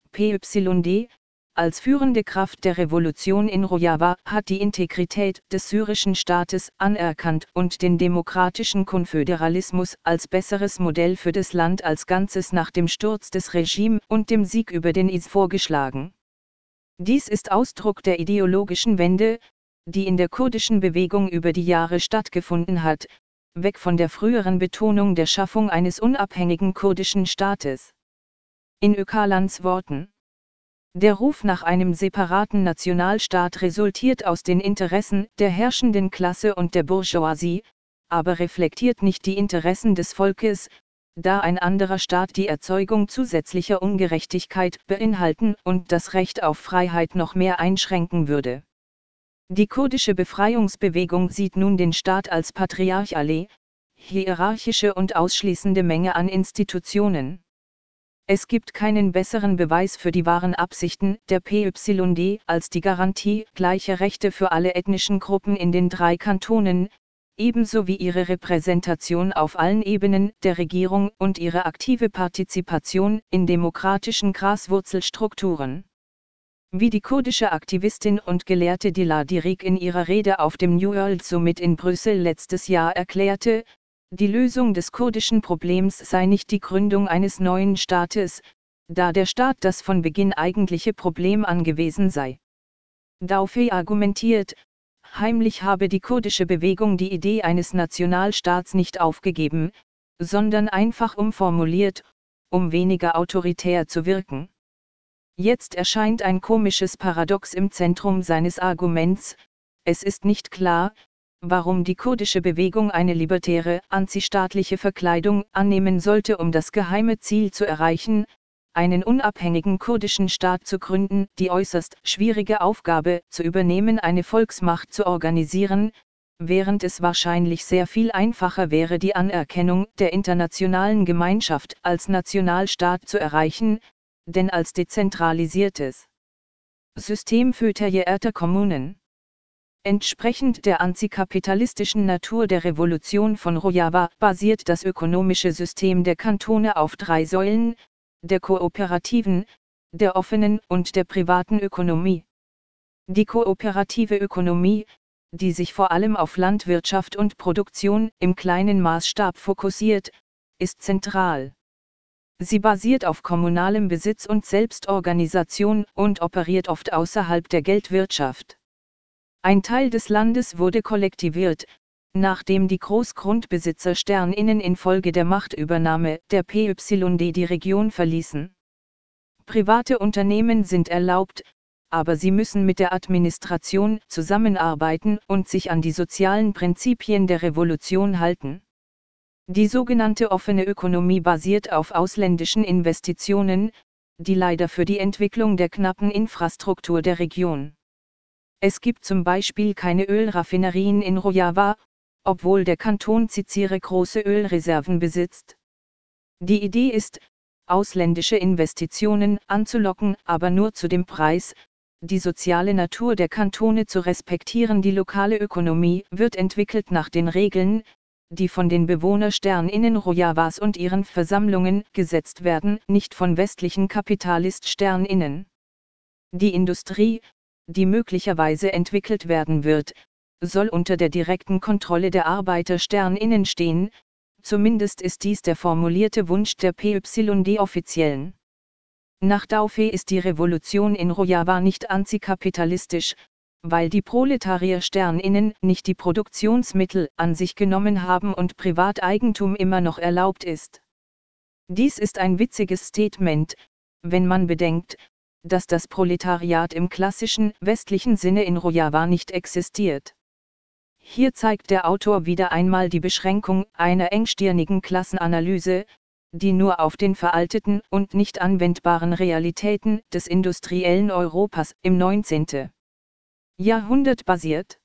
PYD, als führende Kraft der Revolution in Rojava hat die Integrität des syrischen Staates anerkannt und den demokratischen Konföderalismus als besseres Modell für das Land als Ganzes nach dem Sturz des Regimes und dem Sieg über den IS vorgeschlagen. Dies ist Ausdruck der ideologischen Wende, die in der kurdischen Bewegung über die Jahre stattgefunden hat, weg von der früheren Betonung der Schaffung eines unabhängigen kurdischen Staates. In Öcalans Worten: Der Ruf nach einem separaten Nationalstaat resultiert aus den Interessen der herrschenden Klasse und der Bourgeoisie, aber reflektiert nicht die Interessen des Volkes, da ein anderer Staat die Erzeugung zusätzlicher Ungerechtigkeit beinhalten und das Recht auf Freiheit noch mehr einschränken würde. Die kurdische Befreiungsbewegung sieht nun den Staat als patriarchale, hierarchische und ausschließende Menge an Institutionen. Es gibt keinen besseren Beweis für die wahren Absichten der PYD als die Garantie gleicher Rechte für alle ethnischen Gruppen in den 3 Kantonen, ebenso wie ihre Repräsentation auf allen Ebenen der Regierung und ihre aktive Partizipation in demokratischen Graswurzelstrukturen. Wie die kurdische Aktivistin und Gelehrte Dila Dirik in ihrer Rede auf dem New World Summit in Brüssel letztes Jahr erklärte, die Lösung des kurdischen Problems sei nicht die Gründung eines neuen Staates, da der Staat das von Beginn eigentliche Problem angewiesen sei. Daufe argumentiert, heimlich habe die kurdische Bewegung die Idee eines Nationalstaats nicht aufgegeben, sondern einfach umformuliert, um weniger autoritär zu wirken. Jetzt erscheint ein komisches Paradox im Zentrum seines Arguments: Es ist nicht klar, warum die kurdische Bewegung eine libertäre, antistaatliche Verkleidung annehmen sollte, um das geheime Ziel zu erreichen, einen unabhängigen kurdischen Staat zu gründen, die äußerst schwierige Aufgabe zu übernehmen, eine Volksmacht zu organisieren, während es wahrscheinlich sehr viel einfacher wäre, die Anerkennung der internationalen Gemeinschaft als Nationalstaat zu erreichen, denn als dezentralisiertes System föderierter Kommunen. Entsprechend der antikapitalistischen Natur der Revolution von Rojava basiert das ökonomische System der Kantone auf 3 Säulen: der kooperativen, der offenen und der privaten Ökonomie. Die kooperative Ökonomie, die sich vor allem auf Landwirtschaft und Produktion im kleinen Maßstab fokussiert, ist zentral. Sie basiert auf kommunalem Besitz und Selbstorganisation und operiert oft außerhalb der Geldwirtschaft. Ein Teil des Landes wurde kollektiviert, nachdem die Großgrundbesitzer SternInnen infolge der Machtübernahme der PYD die Region verließen. Private Unternehmen sind erlaubt, aber sie müssen mit der Administration zusammenarbeiten und sich an die sozialen Prinzipien der Revolution halten. Die sogenannte offene Ökonomie basiert auf ausländischen Investitionen, die leider für die Entwicklung der knappen Infrastruktur der Region. Es gibt zum Beispiel keine Ölraffinerien in Rojava, obwohl der Kanton Cizre große Ölreserven besitzt. Die Idee ist, ausländische Investitionen anzulocken, aber nur zu dem Preis, die soziale Natur der Kantone zu respektieren. Die lokale Ökonomie wird entwickelt nach den Regeln, die von den BewohnerInnen Rojawas und ihren Versammlungen gesetzt werden, nicht von westlichen KapitalistInnen. Die Industrie, die entwickelt werden wird, soll unter der direkten Kontrolle der ArbeiterInnen stehen, zumindest ist dies der formulierte Wunsch der PYD-Offiziellen. Nach Daufe ist die Revolution in Rojava nicht antikapitalistisch, weil die ProletarierInnen nicht die Produktionsmittel an sich genommen haben und Privateigentum immer noch erlaubt ist. Dies ist ein witziges Statement, wenn man bedenkt, dass das Proletariat im klassischen westlichen Sinne in Rojava nicht existiert. Hier zeigt der Autor wieder einmal die Beschränkung einer engstirnigen Klassenanalyse, die nur auf den veralteten und nicht anwendbaren Realitäten des industriellen Europas im 19. Jahrhundert basiert.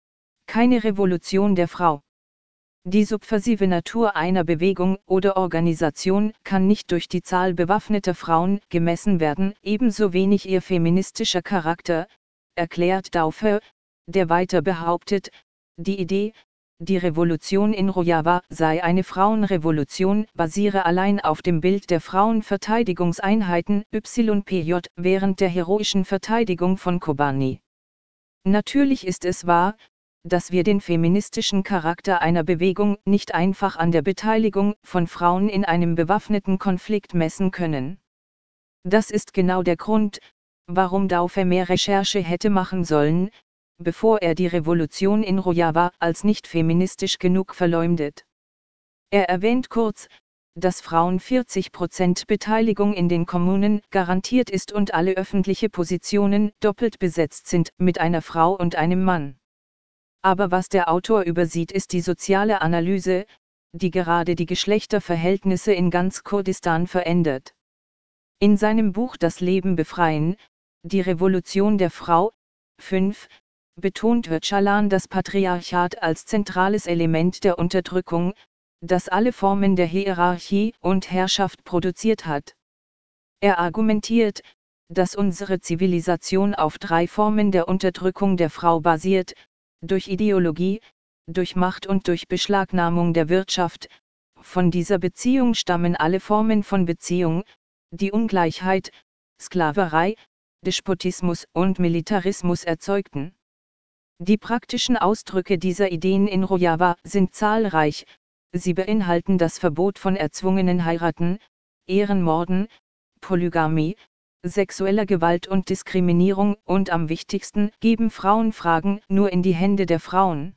Keine Revolution der Frau. Die subversive Natur einer Bewegung oder Organisation kann nicht durch die Zahl bewaffneter Frauen gemessen werden, ebenso wenig ihr feministischer Charakter, erklärt Daufer, der weiter behauptet, die Idee, die Revolution in Rojava sei eine Frauenrevolution, basiere allein auf dem Bild der Frauenverteidigungseinheiten YPJ während der heroischen Verteidigung von Kobani. Natürlich ist es wahr, dass wir den feministischen Charakter einer Bewegung nicht einfach an der Beteiligung von Frauen in einem bewaffneten Konflikt messen können. Das ist genau der Grund, warum Daufer mehr Recherche hätte machen sollen, bevor er die Revolution in Rojava als nicht feministisch genug verleumdet. Er erwähnt kurz, dass Frauen 40% Beteiligung in den Kommunen garantiert ist und alle öffentliche Positionen doppelt besetzt sind mit einer Frau und einem Mann. Aber was der Autor übersieht, ist die soziale Analyse, die gerade die Geschlechterverhältnisse in ganz Kurdistan verändert. In seinem Buch Das Leben befreien, die Revolution der Frau, 5, betont Öcalan das Patriarchat als zentrales Element der Unterdrückung, das alle Formen der Hierarchie und Herrschaft produziert hat. Er argumentiert, dass unsere Zivilisation auf 3 Formen der Unterdrückung der Frau basiert, durch Ideologie, durch Macht und durch Beschlagnahmung der Wirtschaft. Von dieser Beziehung stammen alle Formen von Beziehung, die Ungleichheit, Sklaverei, Despotismus und Militarismus erzeugten. Die praktischen Ausdrücke dieser Ideen in Rojava sind zahlreich. Sie beinhalten das Verbot von erzwungenen Heiraten, Ehrenmorden, Polygamie, sexueller Gewalt und Diskriminierung und am wichtigsten geben Frauenfragen nur in die Hände der Frauen.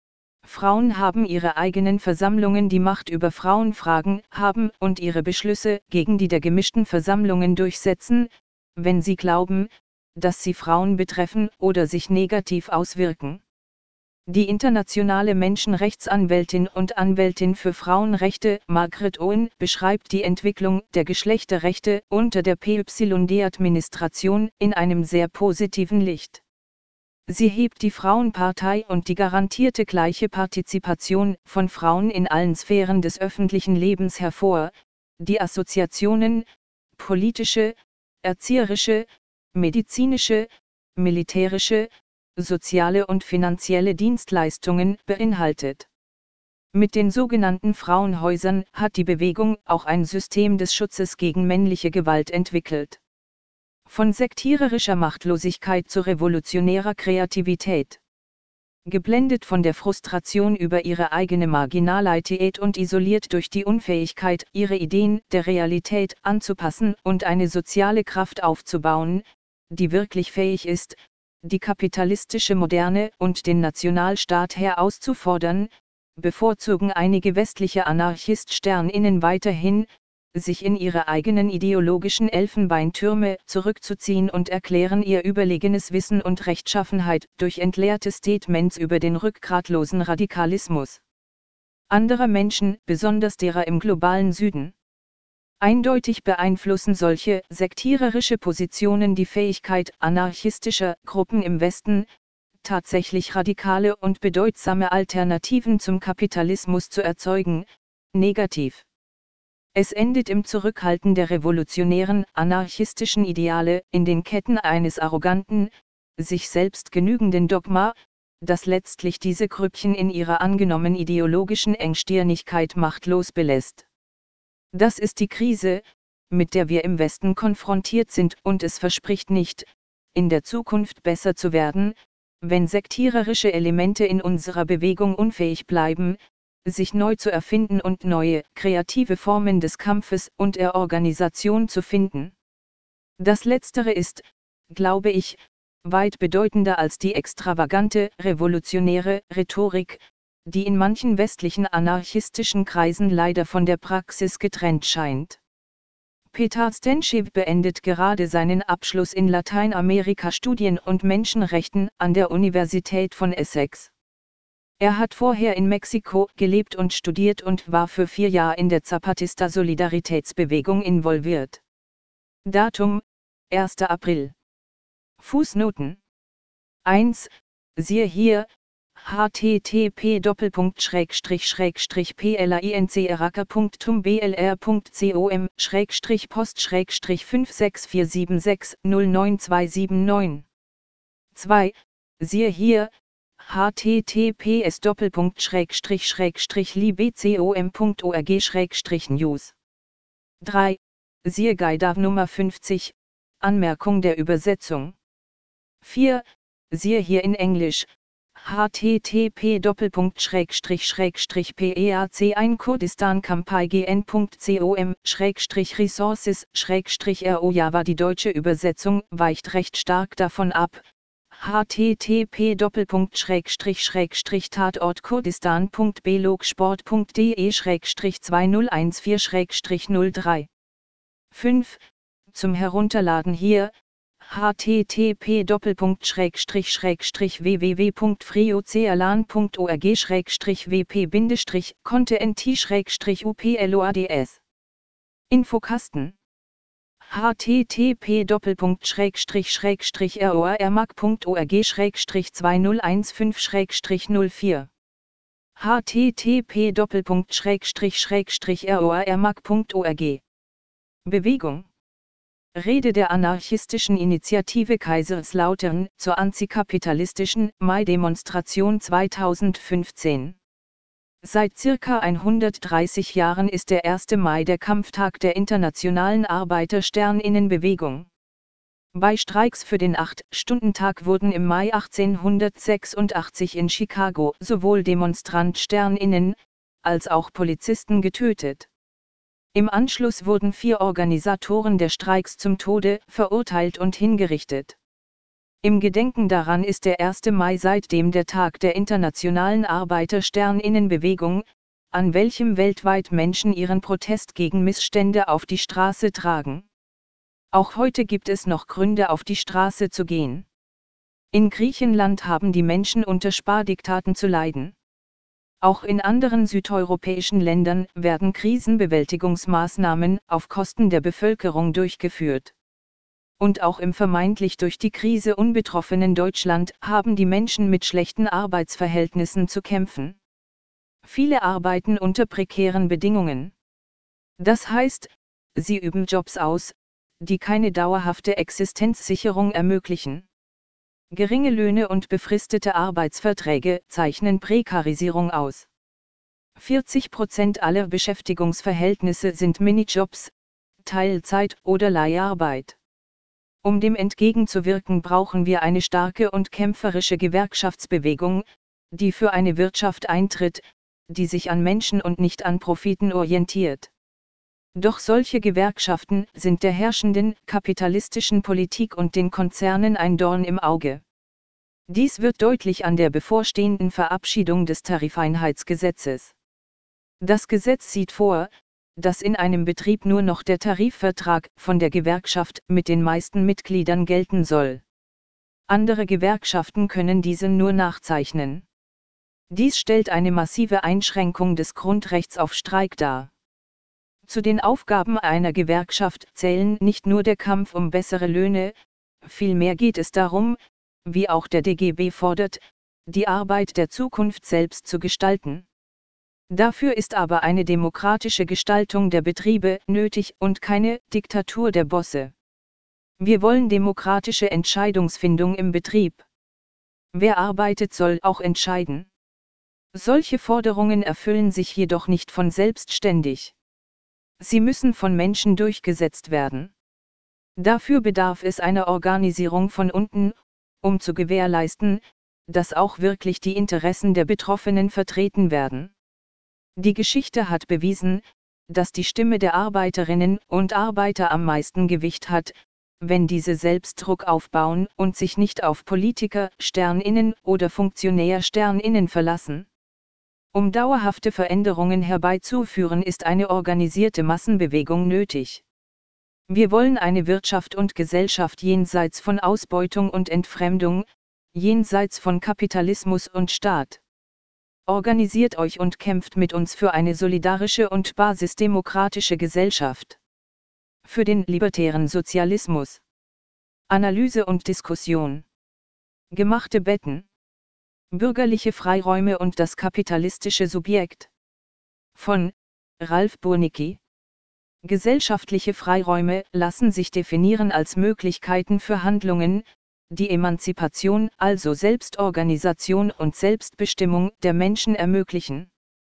Frauen haben ihre eigenen Versammlungen, die Macht über Frauenfragen haben und ihre Beschlüsse gegen die der gemischten Versammlungen durchsetzen, wenn sie glauben, dass sie Frauen betreffen oder sich negativ auswirken. Die internationale Menschenrechtsanwältin und Anwältin für Frauenrechte Margaret Owen beschreibt die Entwicklung der Geschlechterrechte unter der PYD-Administration in einem sehr positiven Licht. Sie hebt die Frauenpartei und die garantierte gleiche Partizipation von Frauen in allen Sphären des öffentlichen Lebens hervor, die Assoziationen, politische, erzieherische, medizinische, militärische, soziale und finanzielle Dienstleistungen beinhaltet. Mit den sogenannten Frauenhäusern hat die Bewegung auch ein System des Schutzes gegen männliche Gewalt entwickelt. Von sektiererischer Machtlosigkeit zu revolutionärer Kreativität. Geblendet von der Frustration über ihre eigene Marginalität und isoliert durch die Unfähigkeit, ihre Ideen der Realität anzupassen und eine soziale Kraft aufzubauen, die wirklich fähig ist, die kapitalistische Moderne und den Nationalstaat herauszufordern, bevorzugen einige westliche AnarchistInnen weiterhin, sich in ihre eigenen ideologischen Elfenbeintürme zurückzuziehen und erklären ihr überlegenes Wissen und Rechtschaffenheit durch entleerte Statements über den rückgratlosen Radikalismus anderer Menschen, besonders derer im globalen Süden. Eindeutig beeinflussen solche sektiererische Positionen die Fähigkeit anarchistischer Gruppen im Westen, tatsächlich radikale und bedeutsame Alternativen zum Kapitalismus zu erzeugen, negativ. Es endet im Zurückhalten der revolutionären, anarchistischen Ideale, in den Ketten eines arroganten, sich selbst genügenden Dogma, das letztlich diese Grüppchen in ihrer angenommenen ideologischen Engstirnigkeit machtlos belässt. Das ist die Krise, mit der wir im Westen konfrontiert sind, und es verspricht nicht, in der Zukunft besser zu werden, wenn sektiererische Elemente in unserer Bewegung unfähig bleiben, sich neu zu erfinden und neue, kreative Formen des Kampfes und der Organisation zu finden. Das Letztere ist, glaube ich, weit bedeutender als die extravagante, revolutionäre Rhetorik, die in manchen westlichen anarchistischen Kreisen leider von der Praxis getrennt scheint. Petar Stenschew beendet gerade seinen Abschluss in Lateinamerika-Studien und Menschenrechten an der Universität von Essex. Er hat vorher in Mexiko gelebt und studiert und war für 4 Jahre in der Zapatista-Solidaritätsbewegung involviert. Datum: 1. April. Fußnoten 1. Siehe hier: http://plainc-post-56476099279. 2. Siehe hier: https://libcom.org/news. 3. Siehe Guide Nummer 50, Anmerkung der Übersetzung. 4. Siehe hier in Englisch: http://peac1kurdistan-campaign.com/resources/ro Java. Die deutsche Übersetzung weicht recht stark davon ab. http://tatortkurdistan.blogsport.de/2014/03. 5. Zum Herunterladen hier: http://www.friocealan.org/wp-content-uploads. Infokasten: http://rormag.org/2015/04. http://rormag.org. Bewegung. Rede der anarchistischen Initiative Kaiserslautern zur antikapitalistischen Mai-Demonstration 2015. Seit circa 130 Jahren ist der 1. Mai der Kampftag der internationalen Arbeiter-Sterninnenbewegung. Bei Streiks für den 8-Stunden-Tag wurden im Mai 1886 in Chicago sowohl Demonstrant-Sterninnen als auch Polizisten getötet. Im Anschluss wurden 4 Organisatoren der Streiks zum Tode verurteilt und hingerichtet. Im Gedenken daran ist der 1. Mai seitdem der Tag der internationalen Arbeiter-Sterninnenbewegung, an welchem weltweit Menschen ihren Protest gegen Missstände auf die Straße tragen. Auch heute gibt es noch Gründe, auf die Straße zu gehen. In Griechenland haben die Menschen unter Spardiktaten zu leiden. Auch in anderen südeuropäischen Ländern werden Krisenbewältigungsmaßnahmen auf Kosten der Bevölkerung durchgeführt. Und auch im vermeintlich durch die Krise unbetroffenen Deutschland haben die Menschen mit schlechten Arbeitsverhältnissen zu kämpfen. Viele arbeiten unter prekären Bedingungen. Das heißt, sie üben Jobs aus, die keine dauerhafte Existenzsicherung ermöglichen. Geringe Löhne und befristete Arbeitsverträge zeichnen Prekarisierung aus. 40% aller Beschäftigungsverhältnisse sind Minijobs, Teilzeit oder Leiharbeit. Um dem entgegenzuwirken, brauchen wir eine starke und kämpferische Gewerkschaftsbewegung, die für eine Wirtschaft eintritt, die sich an Menschen und nicht an Profiten orientiert. Doch solche Gewerkschaften sind der herrschenden kapitalistischen Politik und den Konzernen ein Dorn im Auge. Dies wird deutlich an der bevorstehenden Verabschiedung des Tarifeinheitsgesetzes. Das Gesetz sieht vor, dass in einem Betrieb nur noch der Tarifvertrag von der Gewerkschaft mit den meisten Mitgliedern gelten soll. Andere Gewerkschaften können diesen nur nachzeichnen. Dies stellt eine massive Einschränkung des Grundrechts auf Streik dar. Zu den Aufgaben einer Gewerkschaft zählen nicht nur der Kampf um bessere Löhne, vielmehr geht es darum, wie auch der DGB fordert, die Arbeit der Zukunft selbst zu gestalten. Dafür ist aber eine demokratische Gestaltung der Betriebe nötig und keine Diktatur der Bosse. Wir wollen demokratische Entscheidungsfindung im Betrieb. Wer arbeitet, soll auch entscheiden. Solche Forderungen erfüllen sich jedoch nicht von selbstständig. Sie müssen von Menschen durchgesetzt werden. Dafür bedarf es einer Organisierung von unten, um zu gewährleisten, dass auch wirklich die Interessen der Betroffenen vertreten werden. Die Geschichte hat bewiesen, dass die Stimme der Arbeiterinnen und Arbeiter am meisten Gewicht hat, wenn diese selbst Druck aufbauen und sich nicht auf Politiker, Sterninnen oder Funktionär Sterninnen verlassen. Um dauerhafte Veränderungen herbeizuführen, ist eine organisierte Massenbewegung nötig. Wir wollen eine Wirtschaft und Gesellschaft jenseits von Ausbeutung und Entfremdung, jenseits von Kapitalismus und Staat. Organisiert euch und kämpft mit uns für eine solidarische und basisdemokratische Gesellschaft. Für den libertären Sozialismus. Analyse und Diskussion. Gemachte Betten. Bürgerliche Freiräume und das kapitalistische Subjekt. Von Ralf Burnicki. Gesellschaftliche Freiräume lassen sich definieren als Möglichkeiten für Handlungen, die Emanzipation, also Selbstorganisation und Selbstbestimmung der Menschen ermöglichen.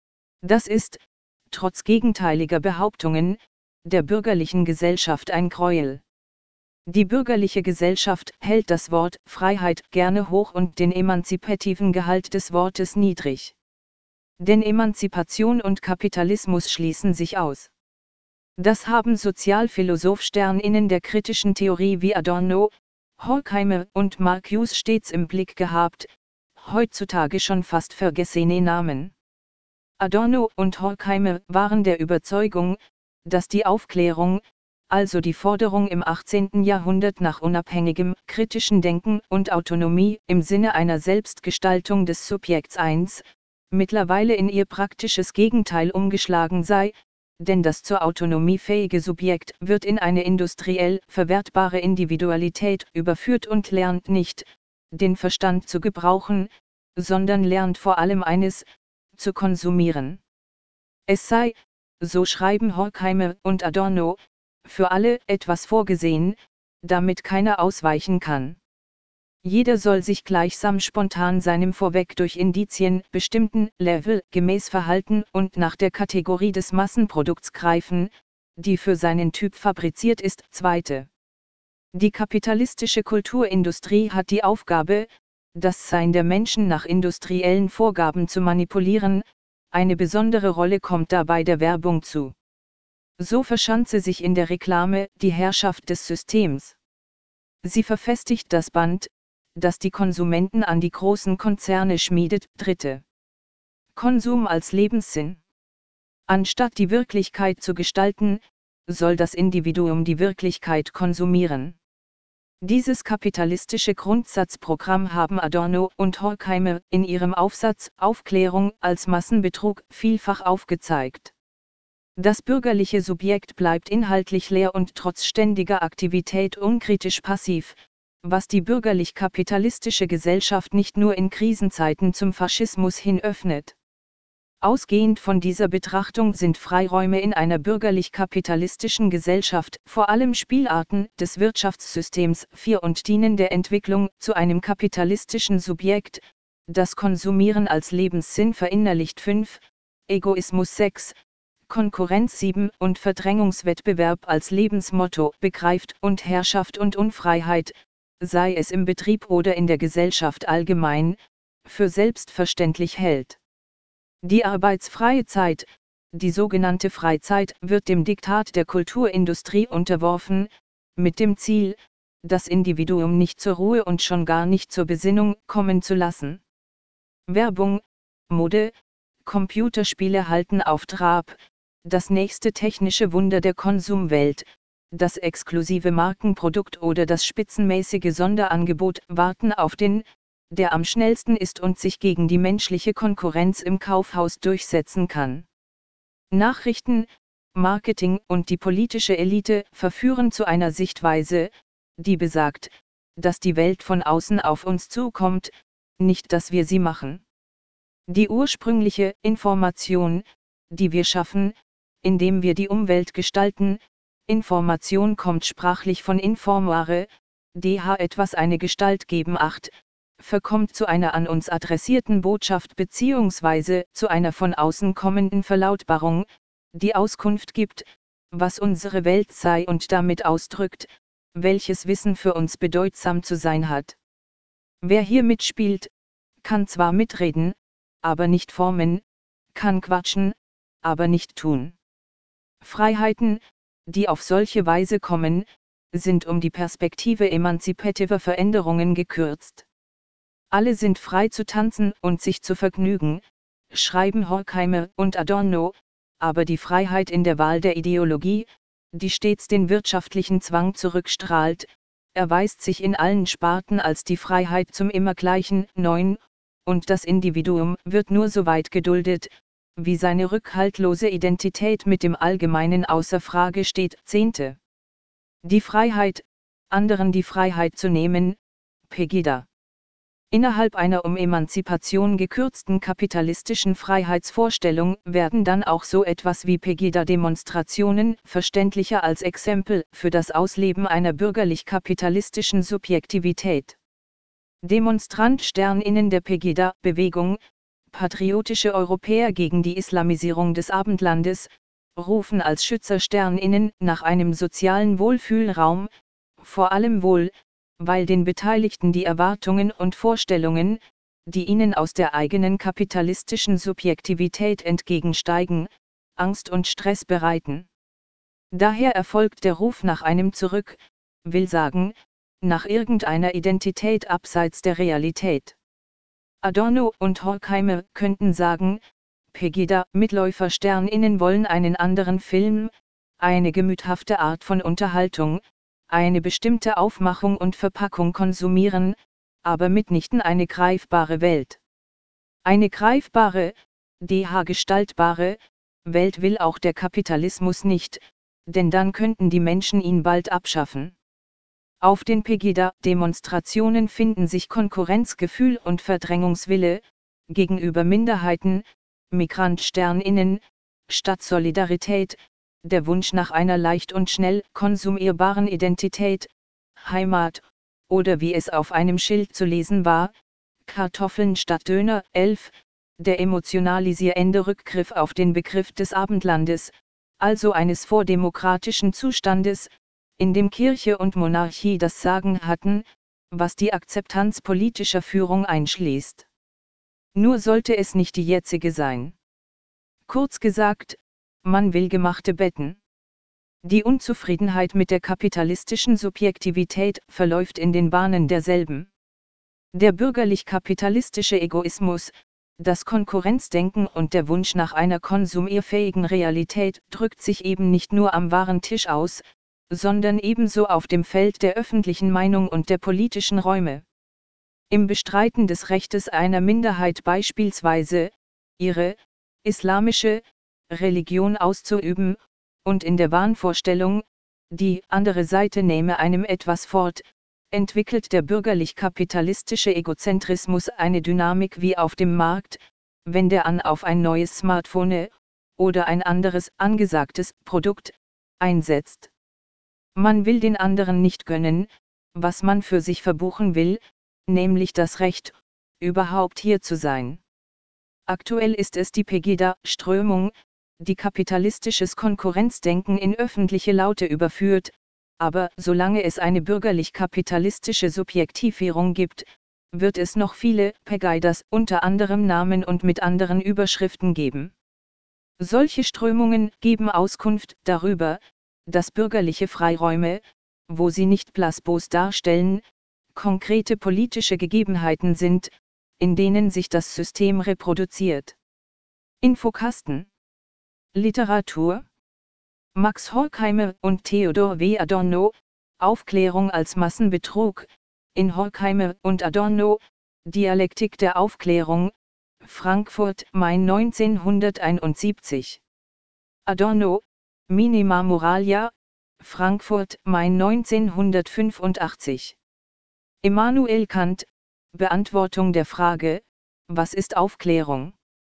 Das ist, trotz gegenteiliger Behauptungen, der bürgerlichen Gesellschaft ein Gräuel. Die bürgerliche Gesellschaft hält das Wort Freiheit gerne hoch und den emanzipativen Gehalt des Wortes niedrig. Denn Emanzipation und Kapitalismus schließen sich aus. Das haben Sozialphilosoph Sterninnen der kritischen Theorie wie Adorno, Horkheimer und Marcuse stets im Blick gehabt, heutzutage schon fast vergessene Namen. Adorno und Horkheimer waren der Überzeugung, dass die Aufklärung, also die Forderung im 18. Jahrhundert nach unabhängigem, kritischen Denken und Autonomie im Sinne einer Selbstgestaltung des Subjekts 1, mittlerweile in ihr praktisches Gegenteil umgeschlagen sei, denn das zur Autonomie fähige Subjekt wird in eine industriell verwertbare Individualität überführt und lernt nicht, den Verstand zu gebrauchen, sondern lernt vor allem eines, zu konsumieren. Es sei, so schreiben Horkheimer und Adorno, für alle etwas vorgesehen, damit keiner ausweichen kann. Jeder soll sich gleichsam spontan seinem vorweg durch Indizien bestimmten Level gemäß verhalten und nach der Kategorie des Massenprodukts greifen, die für seinen Typ fabriziert ist. Zweite. Die kapitalistische Kulturindustrie hat die Aufgabe, das Sein der Menschen nach industriellen Vorgaben zu manipulieren, eine besondere Rolle kommt dabei der Werbung zu. So verschanze sich in der Reklame die Herrschaft des Systems. Sie verfestigt das Band, das die Konsumenten an die großen Konzerne schmiedet. Dritte. Konsum als Lebenssinn. Anstatt die Wirklichkeit zu gestalten, soll das Individuum die Wirklichkeit konsumieren. Dieses kapitalistische Grundsatzprogramm haben Adorno und Horkheimer in ihrem Aufsatz Aufklärung als Massenbetrug vielfach aufgezeigt. Das bürgerliche Subjekt bleibt inhaltlich leer und trotz ständiger Aktivität unkritisch passiv, was die bürgerlich-kapitalistische Gesellschaft nicht nur in Krisenzeiten zum Faschismus hin öffnet. Ausgehend von dieser Betrachtung sind Freiräume in einer bürgerlich-kapitalistischen Gesellschaft vor allem Spielarten des Wirtschaftssystems 4 und dienen der Entwicklung zu einem kapitalistischen Subjekt, das Konsumieren als Lebenssinn verinnerlicht. 5, Egoismus 6, Konkurrenz 7 und Verdrängungswettbewerb als Lebensmotto begreift und Herrschaft und Unfreiheit, sei es im Betrieb oder in der Gesellschaft allgemein, für selbstverständlich hält. Die arbeitsfreie Zeit, die sogenannte Freizeit, wird dem Diktat der Kulturindustrie unterworfen, mit dem Ziel, das Individuum nicht zur Ruhe und schon gar nicht zur Besinnung kommen zu lassen. Werbung, Mode, Computerspiele halten auf Trab, das nächste technische Wunder der Konsumwelt, das exklusive Markenprodukt oder das spitzenmäßige Sonderangebot warten auf den, der am schnellsten ist und sich gegen die menschliche Konkurrenz im Kaufhaus durchsetzen kann. Nachrichten, Marketing und die politische Elite verführen zu einer Sichtweise, die besagt, dass die Welt von außen auf uns zukommt, nicht dass wir sie machen. Die ursprüngliche Information, die wir schaffen, indem wir die Umwelt gestalten, Information kommt sprachlich von informare, dh etwas eine Gestalt geben 8, verkommt zu einer an uns adressierten Botschaft bzw. zu einer von außen kommenden Verlautbarung, die Auskunft gibt, was unsere Welt sei und damit ausdrückt, welches Wissen für uns bedeutsam zu sein hat. Wer hier mitspielt, kann zwar mitreden, aber nicht formen, kann quatschen, aber nicht tun. Freiheiten, die auf solche Weise kommen, sind um die Perspektive emanzipativer Veränderungen gekürzt. Alle sind frei zu tanzen und sich zu vergnügen, schreiben Horkheimer und Adorno, aber die Freiheit in der Wahl der Ideologie, die stets den wirtschaftlichen Zwang zurückstrahlt, erweist sich in allen Sparten als die Freiheit zum immer gleichen, neuen, und das Individuum wird nur so weit geduldet, wie seine rückhaltlose Identität mit dem Allgemeinen außer Frage steht. 10. Die Freiheit, anderen die Freiheit zu nehmen, Pegida. Innerhalb einer um Emanzipation gekürzten kapitalistischen Freiheitsvorstellung werden dann auch so etwas wie Pegida-Demonstrationen verständlicher als Exempel für das Ausleben einer bürgerlich-kapitalistischen Subjektivität. Demonstrant SternInnen der Pegida-Bewegung, patriotische Europäer gegen die Islamisierung des Abendlandes, rufen als Schützer SternInnen nach einem sozialen Wohlfühlraum, vor allem wohl, weil den Beteiligten die Erwartungen und Vorstellungen, die ihnen aus der eigenen kapitalistischen Subjektivität entgegensteigen, Angst und Stress bereiten. Daher erfolgt der Ruf nach einem Zurück, will sagen, nach irgendeiner Identität abseits der Realität. Adorno und Horkheimer könnten sagen, Pegida-Mitläufer SternInnen wollen einen anderen Film, eine gemüthafte Art von Unterhaltung, eine bestimmte Aufmachung und Verpackung konsumieren, aber mitnichten eine greifbare Welt. Eine greifbare, dh gestaltbare, Welt will auch der Kapitalismus nicht, denn dann könnten die Menschen ihn bald abschaffen. Auf den Pegida-Demonstrationen finden sich Konkurrenzgefühl und Verdrängungswille, gegenüber Minderheiten, Migrant-SternInnen, statt Solidarität, der Wunsch nach einer leicht und schnell konsumierbaren Identität, Heimat, oder wie es auf einem Schild zu lesen war, Kartoffeln statt Döner. 11, der emotionalisierende Rückgriff auf den Begriff des Abendlandes, also eines vordemokratischen Zustandes, in dem Kirche und Monarchie das Sagen hatten, was die Akzeptanz politischer Führung einschließt. Nur sollte es nicht die jetzige sein. Kurz gesagt, man will gemachte Betten. Die Unzufriedenheit mit der kapitalistischen Subjektivität verläuft in den Bahnen derselben. Der bürgerlich-kapitalistische Egoismus, das Konkurrenzdenken und der Wunsch nach einer konsumierfähigen Realität drückt sich eben nicht nur am Warentisch aus, sondern ebenso auf dem Feld der öffentlichen Meinung und der politischen Räume. Im Bestreiten des Rechtes einer Minderheit beispielsweise, ihre islamische Religion auszuüben, und in der Wahnvorstellung, die andere Seite nehme einem etwas fort, entwickelt der bürgerlich-kapitalistische Egozentrismus eine Dynamik wie auf dem Markt, wenn der auf ein neues Smartphone oder ein anderes angesagtes Produkt einsetzt. Man will den anderen nicht gönnen, was man für sich verbuchen will, nämlich das Recht, überhaupt hier zu sein. Aktuell ist es die Pegida-Strömung, die kapitalistisches Konkurrenzdenken in öffentliche Laute überführt, aber solange es eine bürgerlich-kapitalistische Subjektivierung gibt, wird es noch viele Pegidas unter anderem Namen und mit anderen Überschriften geben. Solche Strömungen geben Auskunft darüber, dass bürgerliche Freiräume, wo sie nicht Placebos darstellen, konkrete politische Gegebenheiten sind, in denen sich das System reproduziert. Infokasten. Literatur. Max Horkheimer und Theodor W. Adorno, Aufklärung als Massenbetrug, in Horkheimer und Adorno, Dialektik der Aufklärung, Frankfurt, Mai 1971. Adorno, Minima Moralia, Frankfurt, Mai 1985. Immanuel Kant, Beantwortung der Frage, Was ist Aufklärung?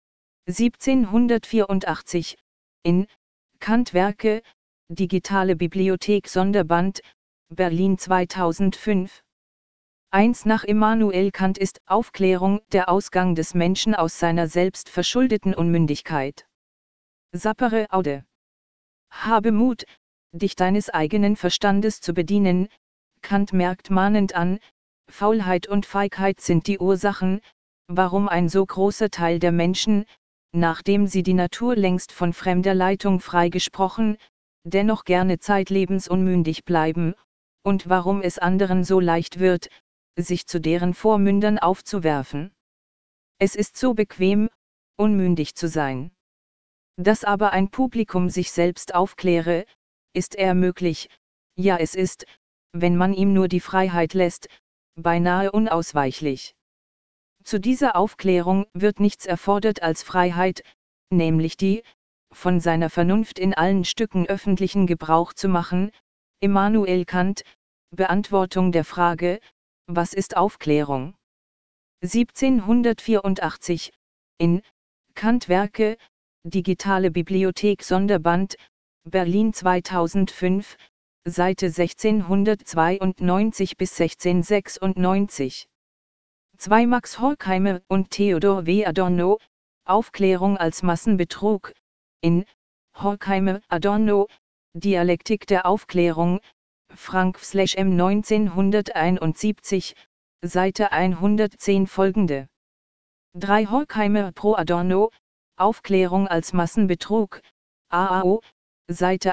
1784, in Kant-Werke, Digitale Bibliothek Sonderband, Berlin 2005. 1 Nach Immanuel Kant ist Aufklärung der Ausgang des Menschen aus seiner selbst verschuldeten Unmündigkeit. Sapere aude. Habe Mut, dich deines eigenen Verstandes zu bedienen. Kant merkt mahnend an, Faulheit und Feigheit sind die Ursachen, warum ein so großer Teil der Menschen, nachdem sie die Natur längst von fremder Leitung freigesprochen, dennoch gerne zeitlebens unmündig bleiben, und warum es anderen so leicht wird, sich zu deren Vormündern aufzuwerfen. Es ist so bequem, unmündig zu sein. Dass aber ein Publikum sich selbst aufkläre, ist eher möglich, ja es ist, wenn man ihm nur die Freiheit lässt, beinahe unausweichlich. Zu dieser Aufklärung wird nichts erfordert als Freiheit, nämlich die, von seiner Vernunft in allen Stücken öffentlichen Gebrauch zu machen. Immanuel Kant, Beantwortung der Frage, was ist Aufklärung? 1784, in Kant-Werke, Digitale Bibliothek Sonderband, Berlin 2005, Seite 1692 bis 1696. 2 Max Horkheimer und Theodor W. Adorno, Aufklärung als Massenbetrug, in Horkheimer, Adorno, Dialektik der Aufklärung, Frank/M 1971, Seite 110 folgende. 3 Horkheimer pro Adorno, Aufklärung als Massenbetrug, AAO, Seite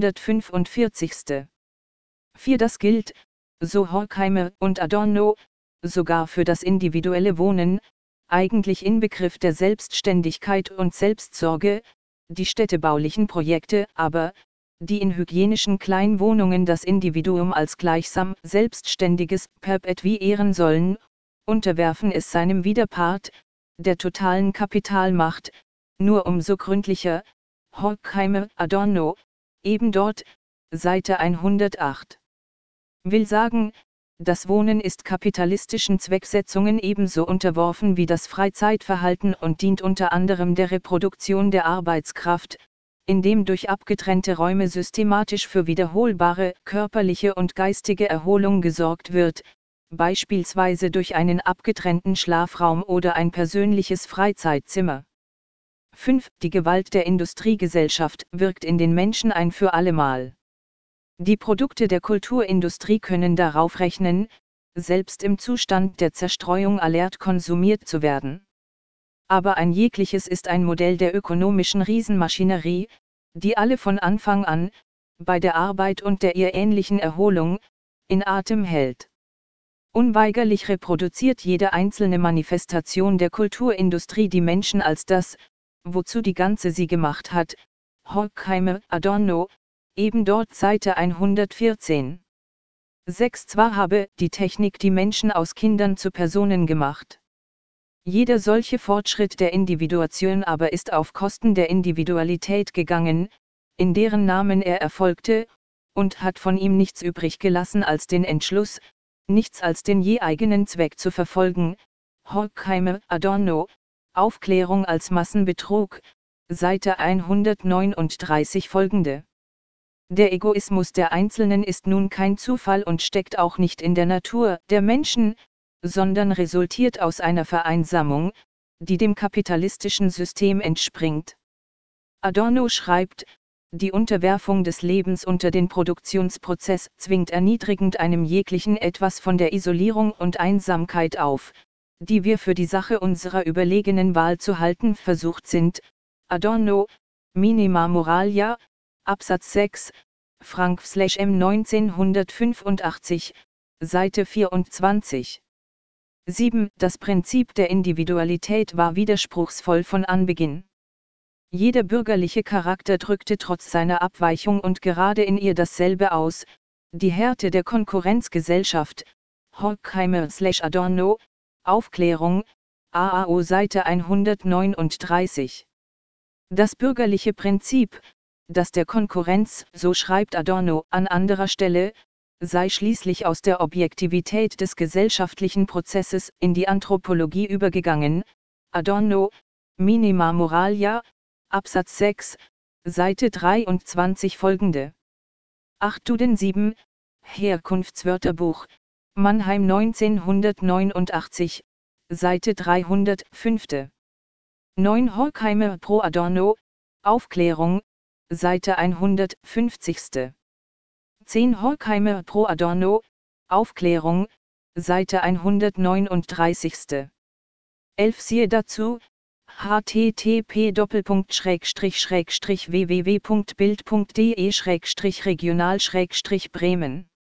145. 4 Das gilt, so Horkheimer und Adorno, sogar für das individuelle Wohnen, eigentlich Inbegriff der Selbstständigkeit und Selbstsorge, die städtebaulichen Projekte aber, die in hygienischen Kleinwohnungen das Individuum als gleichsam selbstständiges perpetuieren sollen, unterwerfen es seinem Widerpart, der totalen Kapitalmacht, nur umso gründlicher. Horkheimer, Adorno, eben dort, Seite 108. Will sagen, das Wohnen ist kapitalistischen Zwecksetzungen ebenso unterworfen wie das Freizeitverhalten und dient unter anderem der Reproduktion der Arbeitskraft, indem durch abgetrennte Räume systematisch für wiederholbare körperliche und geistige Erholung gesorgt wird, beispielsweise durch einen abgetrennten Schlafraum oder ein persönliches Freizeitzimmer. 5 Die Gewalt der Industriegesellschaft wirkt in den Menschen ein für allemal. Die Produkte der Kulturindustrie können darauf rechnen, selbst im Zustand der Zerstreuung alert konsumiert zu werden. Aber ein jegliches ist ein Modell der ökonomischen Riesenmaschinerie, die alle von Anfang an, bei der Arbeit und der ihr ähnlichen Erholung, in Atem hält. Unweigerlich reproduziert jede einzelne Manifestation der Kulturindustrie die Menschen als das, wozu die ganze sie gemacht hat. Horkheimer, Adorno, eben dort Seite 114. 6 Zwar habe die Technik die Menschen aus Kindern zu Personen gemacht. Jeder solche Fortschritt der Individuation aber ist auf Kosten der Individualität gegangen, in deren Namen er erfolgte, und hat von ihm nichts übrig gelassen als den Entschluss, nichts als den je eigenen Zweck zu verfolgen. Horkheimer, Adorno, Aufklärung als Massenbetrug, Seite 139 folgende. Der Egoismus der Einzelnen ist nun kein Zufall und steckt auch nicht in der Natur der Menschen, sondern resultiert aus einer Vereinsamung, die dem kapitalistischen System entspringt. Adorno schreibt, die Unterwerfung des Lebens unter den Produktionsprozess zwingt erniedrigend einem jeglichen etwas von der Isolierung und Einsamkeit auf, die wir für die Sache unserer überlegenen Wahl zu halten versucht sind. Adorno, Minima Moralia, Absatz 6, Frank/M 1985, Seite 24. 7 Das Prinzip der Individualität war widerspruchsvoll von Anbeginn. Jeder bürgerliche Charakter drückte trotz seiner Abweichung und gerade in ihr dasselbe aus, die Härte der Konkurrenzgesellschaft. Horkheimer/Adorno, Aufklärung, AAO Seite 139. Das bürgerliche Prinzip, das der Konkurrenz, so schreibt Adorno an anderer Stelle, sei schließlich aus der Objektivität des gesellschaftlichen Prozesses in die Anthropologie übergegangen, Adorno, Minima Moralia, Absatz 6, Seite 23 folgende. 8 Duden 7, Herkunftswörterbuch, Mannheim 1989, Seite 305. 9 Horkheimer pro Adorno, Aufklärung, Seite 150. 10 Horkheimer pro Adorno, Aufklärung, Seite 139. 11 siehe dazu, http://www.bild.de/regional/Bremen